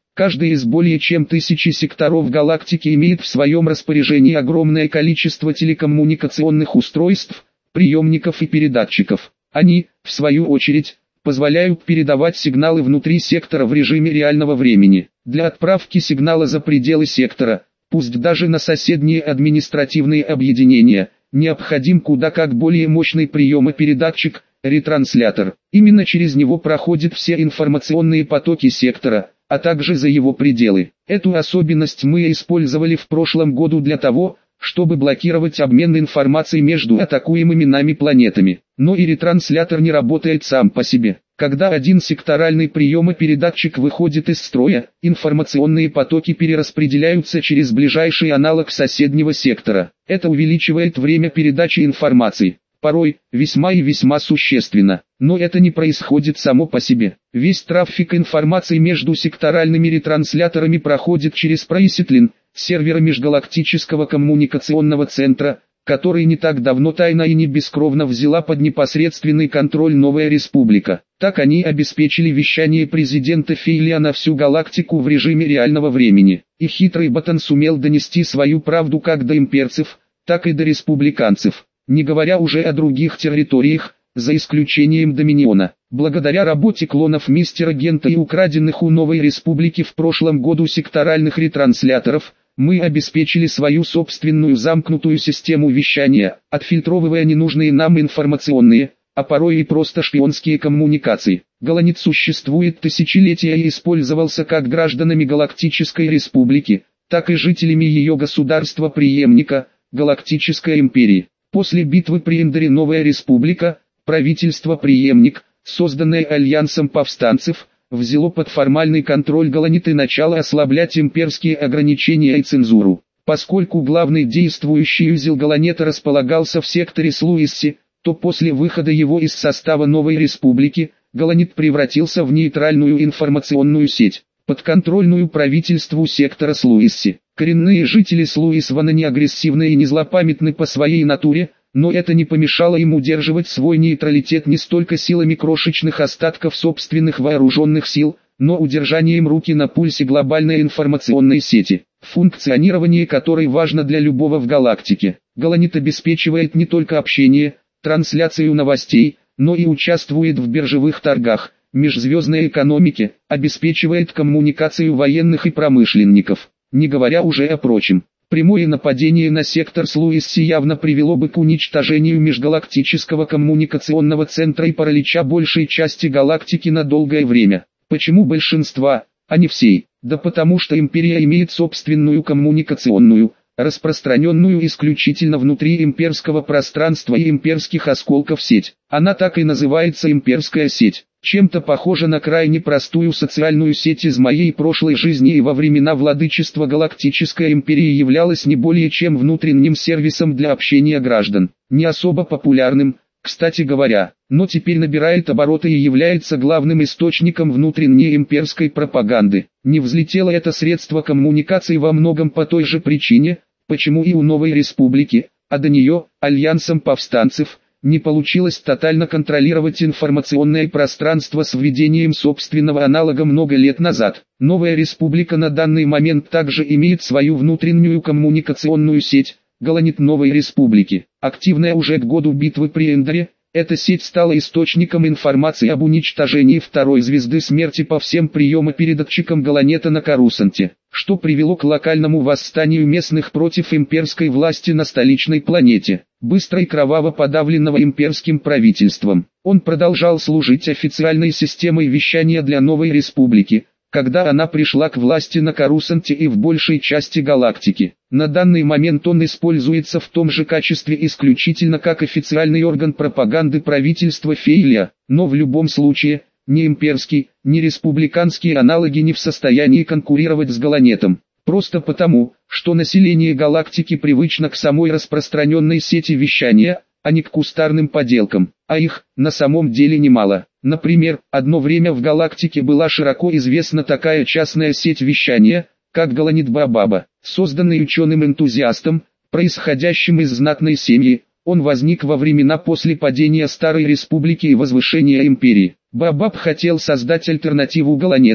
Каждый из более чем тысячи секторов галактики имеет в своем распоряжении огромное количество телекоммуникационных устройств, приемников и передатчиков. Они, в свою очередь, позволяют передавать сигналы внутри сектора в режиме реального времени. Для отправки сигнала за пределы сектора, пусть даже на соседние административные объединения, необходим куда как более мощный приемопередатчик, ретранслятор. Именно через него проходят все информационные потоки сектора, а также за его пределы. Эту особенность мы использовали в прошлом году для того, чтобы блокировать обмен информацией между атакуемыми нами планетами. Но и ретранслятор не работает сам по себе. Когда один секторальный приемопередатчик выходит из строя, информационные потоки перераспределяются через ближайший аналог соседнего сектора. Это увеличивает время передачи информации. Порой, весьма и весьма существенно. Но это не происходит само по себе. Весь трафик информации между секторальными ретрансляторами проходит через Прайситлин, сервера межгалактического коммуникационного центра, который не так давно тайно и не бескровно взяла под непосредственный контроль Новая Республика. Так они обеспечили вещание президента Фейлия на всю галактику в режиме реального времени. И хитрый ботан сумел донести свою правду как до имперцев, так и до республиканцев, не говоря уже о других территориях, за исключением Доминиона. Благодаря работе клонов Мистера Гента и украденных у Новой Республики в прошлом году секторальных ретрансляторов, мы обеспечили свою собственную замкнутую систему вещания, отфильтровывая ненужные нам информационные, а порой и просто шпионские коммуникации. Галанит существует тысячелетия и использовался как гражданами Галактической Республики, так и жителями ее государства-преемника, Галактической Империи. После битвы при Эндоре Новая Республика, правительство-преемник, созданное Альянсом повстанцев, взяло под формальный контроль Галанит и начало ослаблять имперские ограничения и цензуру. Поскольку главный действующий узел Галанета располагался в секторе Слуисси, то после выхода его из состава Новой Республики, Галанит превратился в нейтральную информационную сеть, подконтрольную правительству сектора Слуисси. Коренные жители Слуисвана не агрессивны и не злопамятны по своей натуре, но это не помешало им удерживать свой нейтралитет не столько силами крошечных остатков собственных вооруженных сил, но удержанием руки на пульсе глобальной информационной сети, функционирование которой важно для любого в галактике. Галанит обеспечивает не только общение, трансляцию новостей, но и участвует в биржевых торгах, межзвездной экономике, обеспечивает коммуникацию военных и промышленников, не говоря уже о прочем. Прямое нападение на сектор Слуисси явно привело бы к уничтожению межгалактического коммуникационного центра и паралича большей части галактики на долгое время. Почему большинства, а не всей? Да потому что империя имеет собственную коммуникационную, распространенную исключительно внутри имперского пространства и имперских осколков сеть. Она так и называется имперская сеть. Чем-то похожа на крайне простую социальную сеть из моей прошлой жизни и во времена владычества Галактическая Империя являлась не более чем внутренним сервисом для общения граждан. Не особо популярным, кстати говоря, но теперь набирает обороты и является главным источником внутренней имперской пропаганды. Не взлетело это средство коммуникации во многом по той же причине, почему и у Новой Республики, а до нее, Альянсом повстанцев, не получилось тотально контролировать информационное пространство с введением собственного аналога много лет назад. Новая Республика на данный момент также имеет свою внутреннюю коммуникационную сеть, Галанит Новой Республики. Активная уже к году битвы при Эндоре, эта сеть стала источником информации об уничтожении второй звезды смерти по всем приемопередатчикам Галанета на Карусанте, что привело к локальному восстанию местных против имперской власти на столичной планете, быстро и кроваво подавленного имперским правительством. Он продолжал служить официальной системой вещания для Новой Республики, когда она пришла к власти на Карусанте и в большей части галактики. На данный момент он используется в том же качестве исключительно как официальный орган пропаганды правительства Фейлия, но в любом случае, ни имперский, ни республиканские аналоги не в состоянии конкурировать с Галанетом. Просто потому, что население галактики привычно к самой распространенной сети вещания, а не к кустарным поделкам, а их, на самом деле, немало. Например, одно время в галактике была широко известна такая частная сеть вещания, как Галанит Баобаба. Созданный ученым-энтузиастом, происходящим из знатной семьи, он возник во времена после падения Старой Республики и возвышения Империи. Баобаб хотел создать альтернативу Галанету,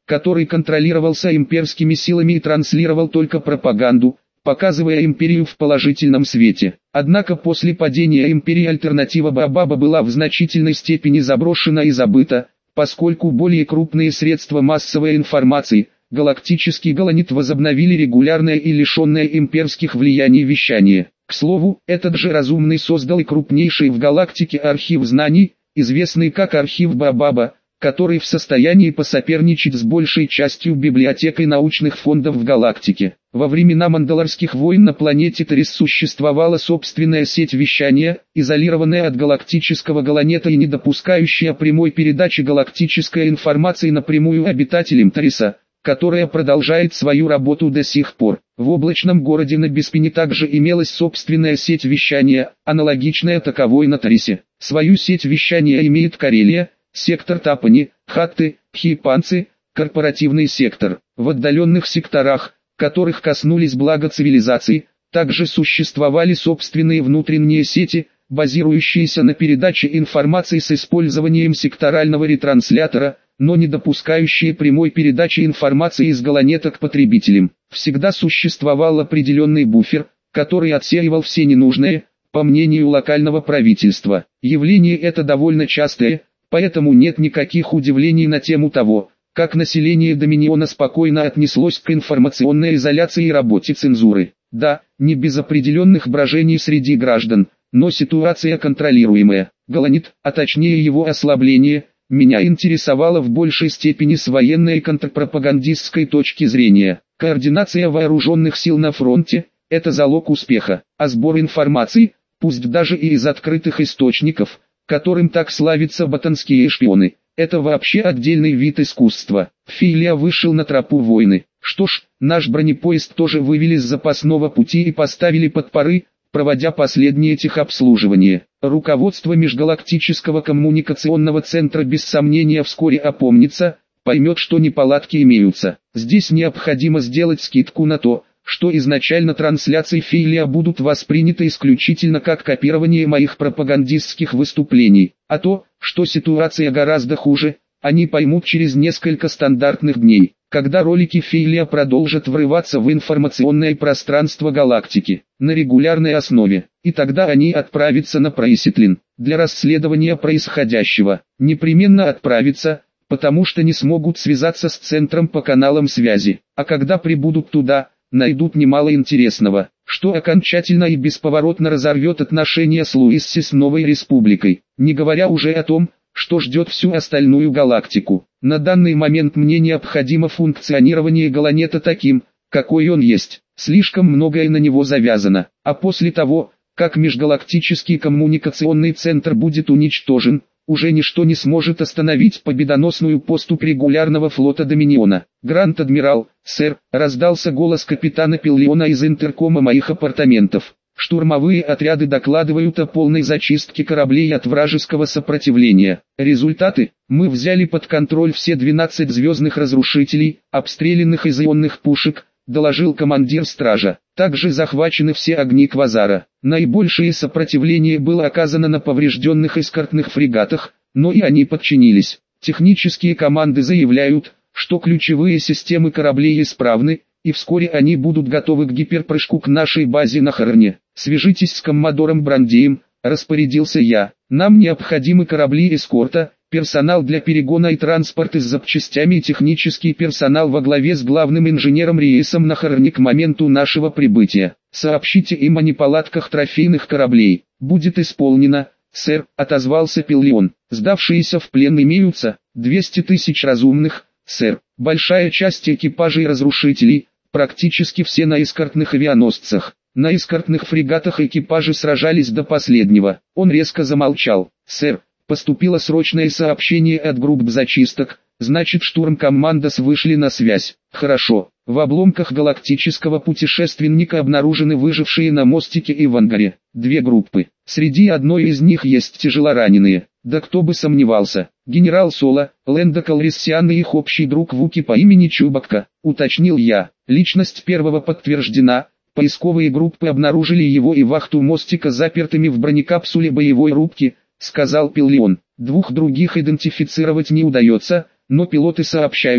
который контролировался имперскими силами и транслировал только пропаганду, показывая империю в положительном свете. Однако после падения империи альтернатива Баобаба была в значительной степени заброшена и забыта, поскольку более крупные средства массовой информации, галактический Галанит, возобновили регулярное и лишенное имперских влияний вещание. К слову, этот же разумный создал и крупнейший в галактике архив знаний, известный как архив Баобаба, который в состоянии посоперничать с большей частью библиотекой научных фондов в галактике. Во времена Мандалорских войн на планете Тарис существовала собственная сеть вещания, изолированная от галактического Галанета и не допускающая прямой передачи галактической информации напрямую обитателям Тариса, которая продолжает свою работу до сих пор. В облачном городе на Беспине также имелась собственная сеть вещания, аналогичная таковой на Тарисе. Свою сеть вещания имеет Карелия, сектор Тапани, Хатты, Хипанцы, корпоративный сектор. В отдаленных секторах, которых коснулись блага цивилизации, также существовали собственные внутренние сети, базирующиеся на передаче информации с использованием секторального ретранслятора, но не допускающие прямой передачи информации из Галанета к потребителям. Всегда существовал определенный буфер, который отсеивал все ненужное, по мнению локального правительства. Явление это довольно частое, поэтому нет никаких удивлений на тему того, как население Доминиона спокойно отнеслось к информационной изоляции и работе цензуры. Да, не без определенных брожений среди граждан, но ситуация контролируемая. Галанит, а точнее его ослабление, меня интересовало в большей степени с военной и контрпропагандистской точки зрения. Координация вооруженных сил на фронте – это залог успеха, а сбор информации, пусть даже и из открытых источников, которым так славятся ботанские шпионы, это вообще отдельный вид искусства. Филия вышел на тропу войны. Что ж, наш бронепоезд тоже вывели с запасного пути и поставили под пары, проводя последнее техобслуживание. Руководство Межгалактического коммуникационного центра без сомнения вскоре опомнится, поймет, что неполадки имеются. Здесь необходимо сделать скидку на то, что изначально трансляции Филия будут восприняты исключительно как копирование моих пропагандистских выступлений, а то, что ситуация гораздо хуже, они поймут через несколько стандартных дней, когда ролики Филия продолжат врываться в информационное пространство галактики на регулярной основе, и тогда они отправятся на Прайситлин для расследования происходящего. Непременно отправятся, потому что не смогут связаться с центром по каналам связи, а когда прибудут туда, найдут немало интересного, что окончательно и бесповоротно разорвет отношения с Луисси с Новой Республикой, не говоря уже о том, что ждет всю остальную галактику. На данный момент мне необходимо функционирование Галанета таким, какой он есть. Слишком многое на него завязано, а после того, как Межгалактический коммуникационный центр будет уничтожен, уже ничто не сможет остановить победоносную поступь регулярного флота Доминиона. Гранд-адмирал, сэр, раздался голос капитана Пиллиона из интеркома моих апартаментов. Штурмовые отряды докладывают о полной зачистке кораблей от вражеского сопротивления. Результаты: мы взяли под контроль все двенадцать звездных разрушителей, обстрелянных из ионных пушек, доложил командир стража. Также захвачены все огни Квазара. Наибольшее сопротивление было оказано на поврежденных эскортных фрегатах, но и они подчинились. Технические команды заявляют, что ключевые системы кораблей исправны, и вскоре они будут готовы к гиперпрыжку к нашей базе на Харне. Свяжитесь с коммодором Брандеем, распорядился я. Нам необходимы корабли эскорта, персонал для перегона и транспорта с запчастями и технический персонал во главе с главным инженером Риесом на Харне к моменту нашего прибытия. Сообщите им о неполадках трофейных кораблей. Будет исполнено, сэр, отозвался Пиллион. Сдавшиеся в плен имеются двести тысяч разумных, сэр. Большая часть экипажей разрушителей, практически все на эскортных авианосцах. На эскортных фрегатах экипажи сражались до последнего. Он резко замолчал. Сэр, поступило срочное сообщение от групп зачисток, значит штурм-командос вышли на связь. Хорошо. В обломках галактического путешественника обнаружены выжившие на мостике и в ангаре. Две группы. Среди одной из них есть тяжелораненые. Да кто бы сомневался. Генерал Соло, Лэнда Калриссиан и их общий друг Вуки по имени Чубакка, уточнил я. Личность первого подтверждена. Поисковые группы обнаружили его и вахту мостика запертыми в бронекапсуле боевой рубки, сказал Пиллион. Двух других идентифицировать не удается, но пилоты сообщают,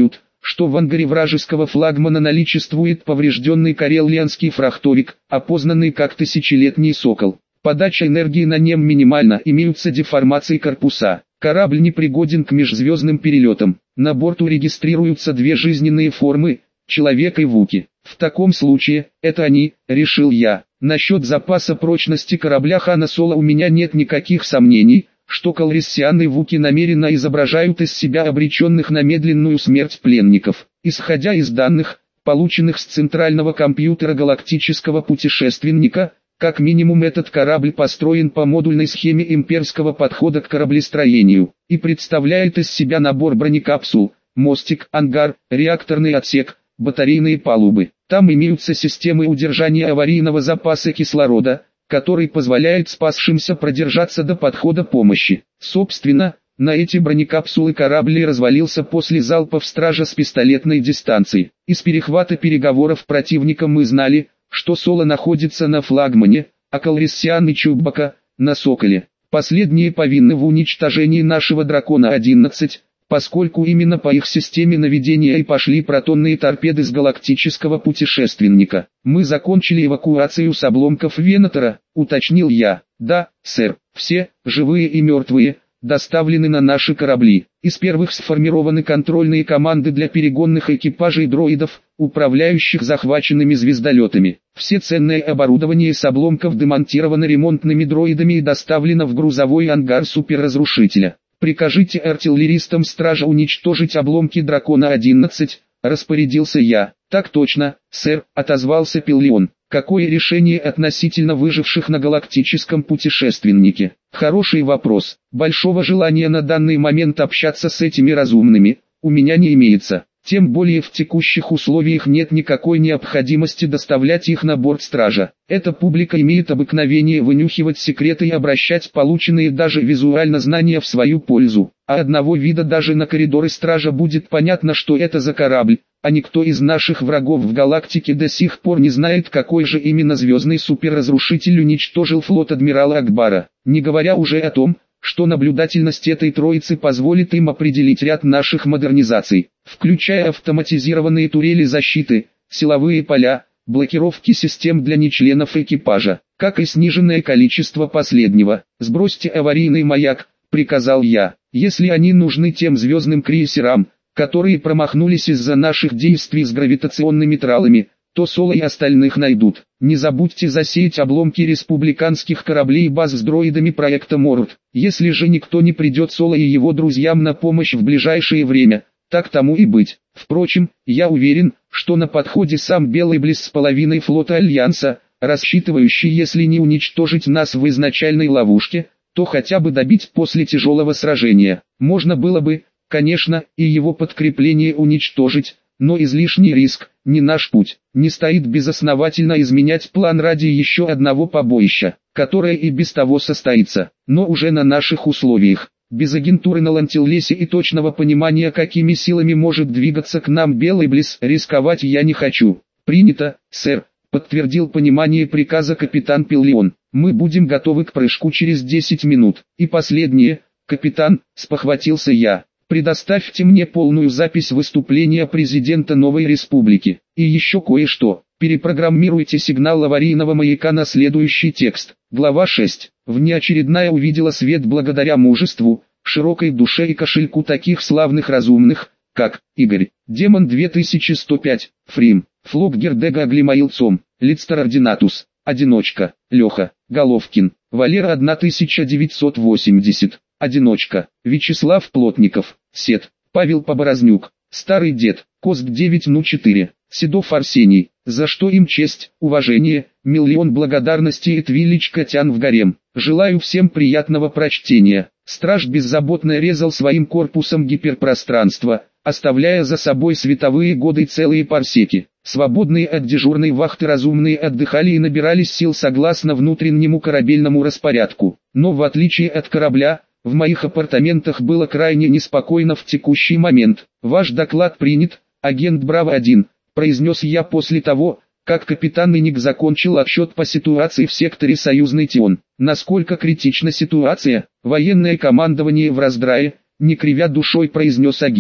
что в ангаре вражеского флагмана наличествует поврежденный карелианский фрахтовик, опознанный как тысячелетний сокол. Подача энергии на нем минимальна, имеются деформации корпуса. Корабль непригоден к межзвездным перелетам. На борту регистрируются две жизненные формы – человек и вуки. В таком случае, это они, решил я. Насчет запаса прочности корабля Хана Соло у меня нет никаких сомнений, что калриссиан и вуки намеренно изображают из себя обреченных на медленную смерть пленников. Исходя из данных, полученных с центрального компьютера галактического путешественника, как минимум этот корабль построен по модульной схеме имперского подхода к кораблестроению и представляет из себя набор бронекапсул, мостик, ангар, реакторный отсек, батарейные палубы. Там имеются системы удержания аварийного запаса кислорода, который позволяет спасшимся продержаться до подхода помощи. Собственно, на эти бронекапсулы корабль развалился после залпов стража с пистолетной дистанции. Из перехвата переговоров противника мы знали, что Соло находится на флагмане, а Калриссиан и Чубака – на Соколе. Последние повинны в уничтожении нашего Дракона одиннадцать, поскольку именно по их системе наведения и пошли протонные торпеды с галактического путешественника. Мы закончили эвакуацию с обломков Венатора, уточнил я. Да, сэр, все, живые и мертвые, доставлены на наши корабли. Из первых сформированы контрольные команды для перегонных экипажей дроидов, управляющих захваченными звездолетами. Все ценное оборудование с обломков демонтировано ремонтными дроидами и доставлено в грузовой ангар суперразрушителя. Прикажите артиллеристам стража уничтожить обломки Дракона одиннадцать, распорядился я. Так точно, сэр, отозвался Пиллион. Какое решение относительно выживших на галактическом путешественнике? Хороший вопрос. Большого желания на данный момент общаться с этими разумными у меня не имеется. Тем более в текущих условиях нет никакой необходимости доставлять их на борт стража. Эта публика имеет обыкновение вынюхивать секреты и обращать полученные даже визуально знания в свою пользу. А одного вида даже на коридоры стража будет понятно, что это за корабль, а никто из наших врагов в галактике до сих пор не знает, какой же именно звездный суперразрушитель уничтожил флот адмирала Акбара. Не говоря уже о том, что наблюдательность этой троицы позволит им определить ряд наших модернизаций, включая автоматизированные турели защиты, силовые поля, блокировки систем для нечленов экипажа, как и сниженное количество последнего. «Сбросьте аварийный маяк», — приказал я, — «если они нужны тем звездным крейсерам, которые промахнулись из-за наших действий с гравитационными тралами, то Соло и остальных найдут. Не забудьте засеять обломки республиканских кораблей и баз с дроидами проекта Морд. Если же никто не придет Соло и его друзьям на помощь в ближайшее время, так тому и быть. Впрочем, я уверен, что на подходе сам Белый Близ с половиной флота Альянса, рассчитывающий, если не уничтожить нас в изначальной ловушке, то хотя бы добить после тяжелого сражения. Можно было бы, конечно, и его подкрепление уничтожить, но излишний риск, не наш путь. Не стоит безосновательно изменять план ради еще одного побоища, которое и без того состоится, но уже на наших условиях. Без агентуры на Лантиллесе и точного понимания, какими силами может двигаться к нам Белый Близ, рисковать я не хочу. Принято, сэр, подтвердил понимание приказа капитан Пиллион. Мы будем готовы к прыжку через десять минут. И последнее, капитан, спохватился я. Предоставьте мне полную запись выступления президента Новой Республики. И еще кое-что. Перепрограммируйте сигнал аварийного маяка на следующий текст. Глава шесть. Внеочередная увидела свет благодаря мужеству, широкой душе и кошельку таких славных разумных, как Игорь, Демон две тысячи сто пять, Фрим, Флокгер Дега Аглимаилцом, Лидстер Ординатус, Одиночка, Леха, Головкин, Валера тысяча девятьсот восемьдесят. Одиночка, Вячеслав Плотников, Сет, Павел Поборознюк, Старый Дед, Кост девять ну четыре, Седов Арсений, за что им честь, уважение, миллион благодарностей и Твилич Котян в гарем. Желаю всем приятного прочтения. Страж беззаботно резал своим корпусом гиперпространство, оставляя за собой световые годы и целые парсеки. Свободные от дежурной вахты разумные отдыхали и набирались сил согласно внутреннему корабельному распорядку. Но в отличие от корабля, в моих апартаментах было крайне неспокойно в текущий момент. «Ваш доклад принят, агент Браво один», — произнес я после того, как капитан Иник закончил отчет по ситуации в секторе Союзный Тион. «Насколько критична ситуация? Военное командование в раздрае», — не кривя душой произнес агент.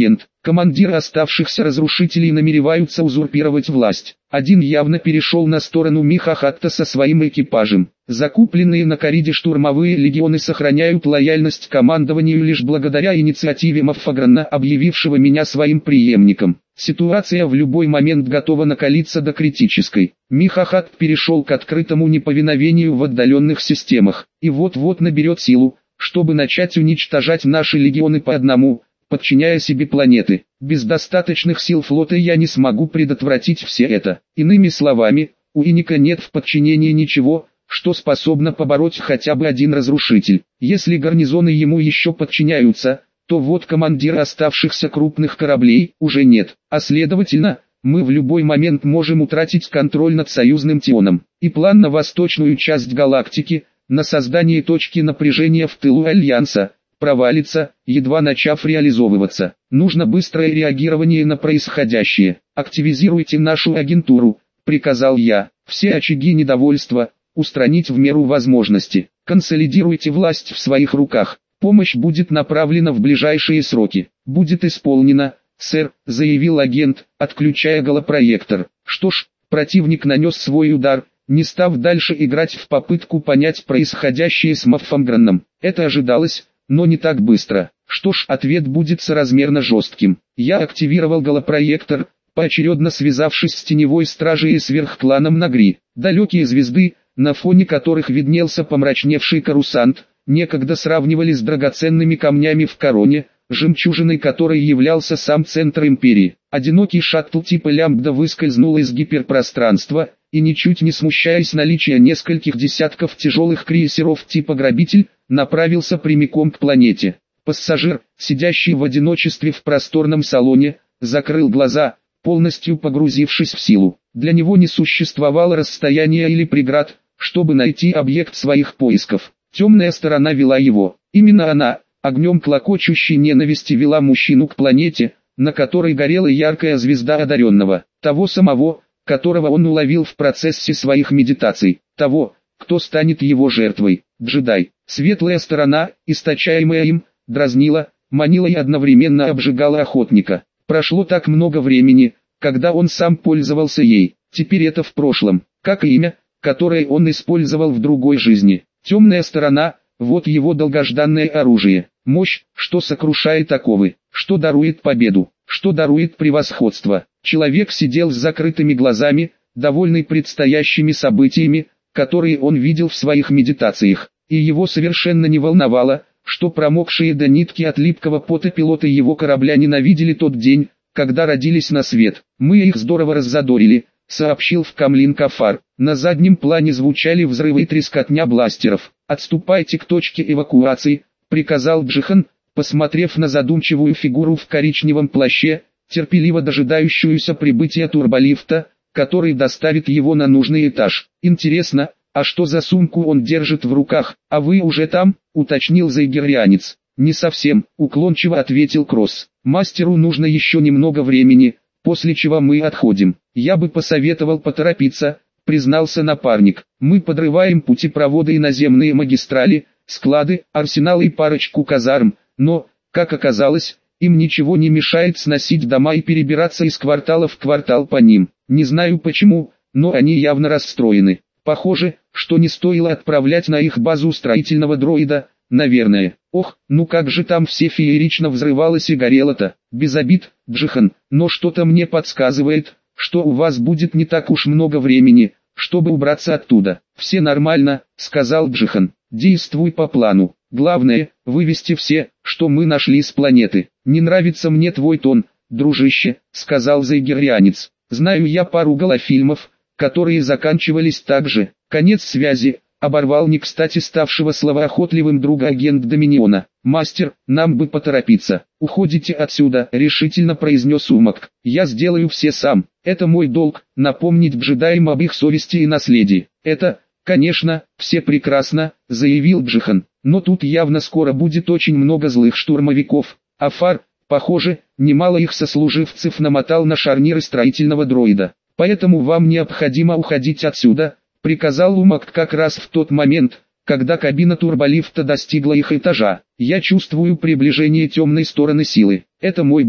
Командиры оставшихся разрушителей намереваются узурпировать власть. Один явно перешел на сторону Михахатта со своим экипажем. Закупленные на Кариде штурмовые легионы сохраняют лояльность командованию лишь благодаря инициативе Маффаграна, объявившего меня своим преемником. Ситуация в любой момент готова накалиться до критической. Михахат перешел к открытому неповиновению в отдаленных системах, и вот-вот наберет силу, чтобы начать уничтожать наши легионы по одному, подчиняя себе планеты. Без достаточных сил флота я не смогу предотвратить все это. Иными словами, у Иника нет в подчинении ничего, что способно побороть хотя бы один разрушитель. Если гарнизоны ему еще подчиняются, то вот командира оставшихся крупных кораблей уже нет, а следовательно, мы в любой момент можем утратить контроль над союзным Тионом. И план на восточную часть галактики, на создание точки напряжения в тылу Альянса, провалится, едва начав реализовываться. Нужно быстрое реагирование на происходящее. «Активизируйте нашу агентуру», — приказал я. «Все очаги недовольства устранить в меру возможности. Консолидируйте власть в своих руках. Помощь будет направлена в ближайшие сроки». «Будет исполнено, сэр», — заявил агент, отключая голопроектор. Что ж, противник нанес свой удар, не став дальше играть в попытку понять происходящее с Маффаграном. Это ожидалось, но не так быстро. Что ж, ответ будет соразмерно жестким. Я активировал голопроектор, поочередно связавшись с теневой стражей и сверхкланом Нагри. Далекие звезды, на фоне которых виднелся помрачневший Корусант, некогда сравнивали с драгоценными камнями в короне, жемчужиной которой являлся сам центр империи. Одинокий шаттл типа Лямбда выскользнул из гиперпространства, и ничуть не смущаясь наличия нескольких десятков тяжелых крейсеров типа Грабитель, направился прямиком к планете. Пассажир, сидящий в одиночестве в просторном салоне, закрыл глаза, полностью погрузившись в силу. Для него не существовало расстояния или преград, чтобы найти объект своих поисков. Темная сторона вела его. Именно она, огнем клокочущей ненависти, вела мужчину к планете, на которой горела яркая звезда одаренного. Того самого, которого он уловил в процессе своих медитаций. Того, кто станет его жертвой. Джедай. Светлая сторона, источаемая им, дразнила, манила и одновременно обжигала охотника. Прошло так много времени, когда он сам пользовался ей. Теперь это в прошлом, как и имя, которое он использовал в другой жизни. Темная сторона, вот его долгожданное оружие. Мощь, что сокрушает оковы, что дарует победу, что дарует превосходство. Человек сидел с закрытыми глазами, довольный предстоящими событиями, которые он видел в своих медитациях. И его совершенно не волновало, что промокшие до нитки от липкого пота пилоты его корабля ненавидели тот день, когда родились на свет. «Мы их здорово раззадорили», — сообщил Вкамлин Кафар. На заднем плане звучали взрывы и трескотня бластеров. «Отступайте к точке эвакуации», — приказал Джихан, посмотрев на задумчивую фигуру в коричневом плаще, терпеливо дожидающуюся прибытия турболифта, который доставит его на нужный этаж. «Интересно, а что за сумку он держит в руках? А вы уже там?» — уточнил зайгеррианец. «Не совсем», — уклончиво ответил Кросс. «Мастеру нужно еще немного времени, после чего мы отходим. Я бы посоветовал поторопиться», — признался напарник. «Мы подрываем путепроводы и наземные магистрали, склады, арсеналы и парочку казарм, но, как оказалось, им ничего не мешает сносить дома и перебираться из квартала в квартал по ним. Не знаю почему, но они явно расстроены. Похоже, что не стоило отправлять на их базу строительного дроида, наверное. Ох, ну как же там все феерично взрывалось и горело-то. Без обид, Джихан, но что-то мне подсказывает, что у вас будет не так уж много времени, чтобы убраться оттуда». «Все нормально», — сказал Джихан. «Действуй по плану. Главное, вывести все, что мы нашли с планеты». «Не нравится мне твой тон, дружище», — сказал зайгеррианец. «Знаю я пару голофильмов, которые заканчивались так же». «Конец связи», — оборвал не кстати ставшего словоохотливым друга агент Доминиона. «Мастер, нам бы поторопиться». «Уходите отсюда», — решительно произнес Умак. «Я сделаю все сам. Это мой долг, напомнить джедаям об их совести и наследии». «Это, конечно, все прекрасно», — заявил Джихан. «Но тут явно скоро будет очень много злых штурмовиков. Афар, похоже, немало их сослуживцев намотал на шарниры строительного дроида. Поэтому вам необходимо уходить отсюда», — приказал Умак как раз в тот момент, когда кабина турболифта достигла их этажа. «Я чувствую приближение темной стороны силы. Это мой бой.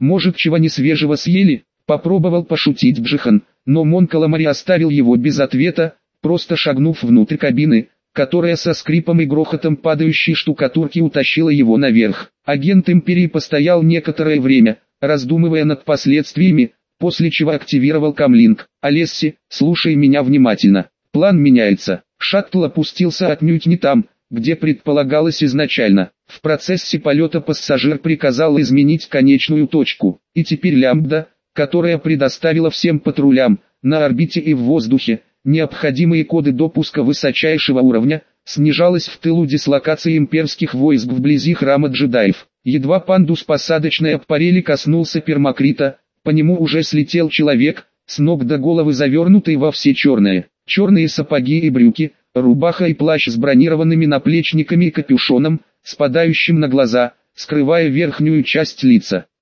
Может, чего не свежего съели? Попробовал пошутить Джихан, но Мон Каламари оставил его без ответа, просто шагнув внутрь кабины, которая со скрипом и грохотом падающей штукатурки утащила его наверх. Агент Империи постоял некоторое время, раздумывая над последствиями, после чего активировал камлинг. «Алесси, слушай меня внимательно. План меняется. Шаттл опустился отнюдь не там, где предполагалось изначально. В процессе полета пассажир приказал изменить конечную точку, и теперь лямбда, которая предоставила всем патрулям, на орбите и в воздухе, необходимые коды допуска высочайшего уровня, снижалась в тылу дислокации имперских войск вблизи храма джедаев. Едва пандус посадочной аппарели коснулся пермакрита, по нему уже слетел человек, с ног до головы завернутый во все черное. Черные сапоги и брюки, рубаха и плащ с бронированными наплечниками и капюшоном, спадающим на глаза, скрывая верхнюю часть лица.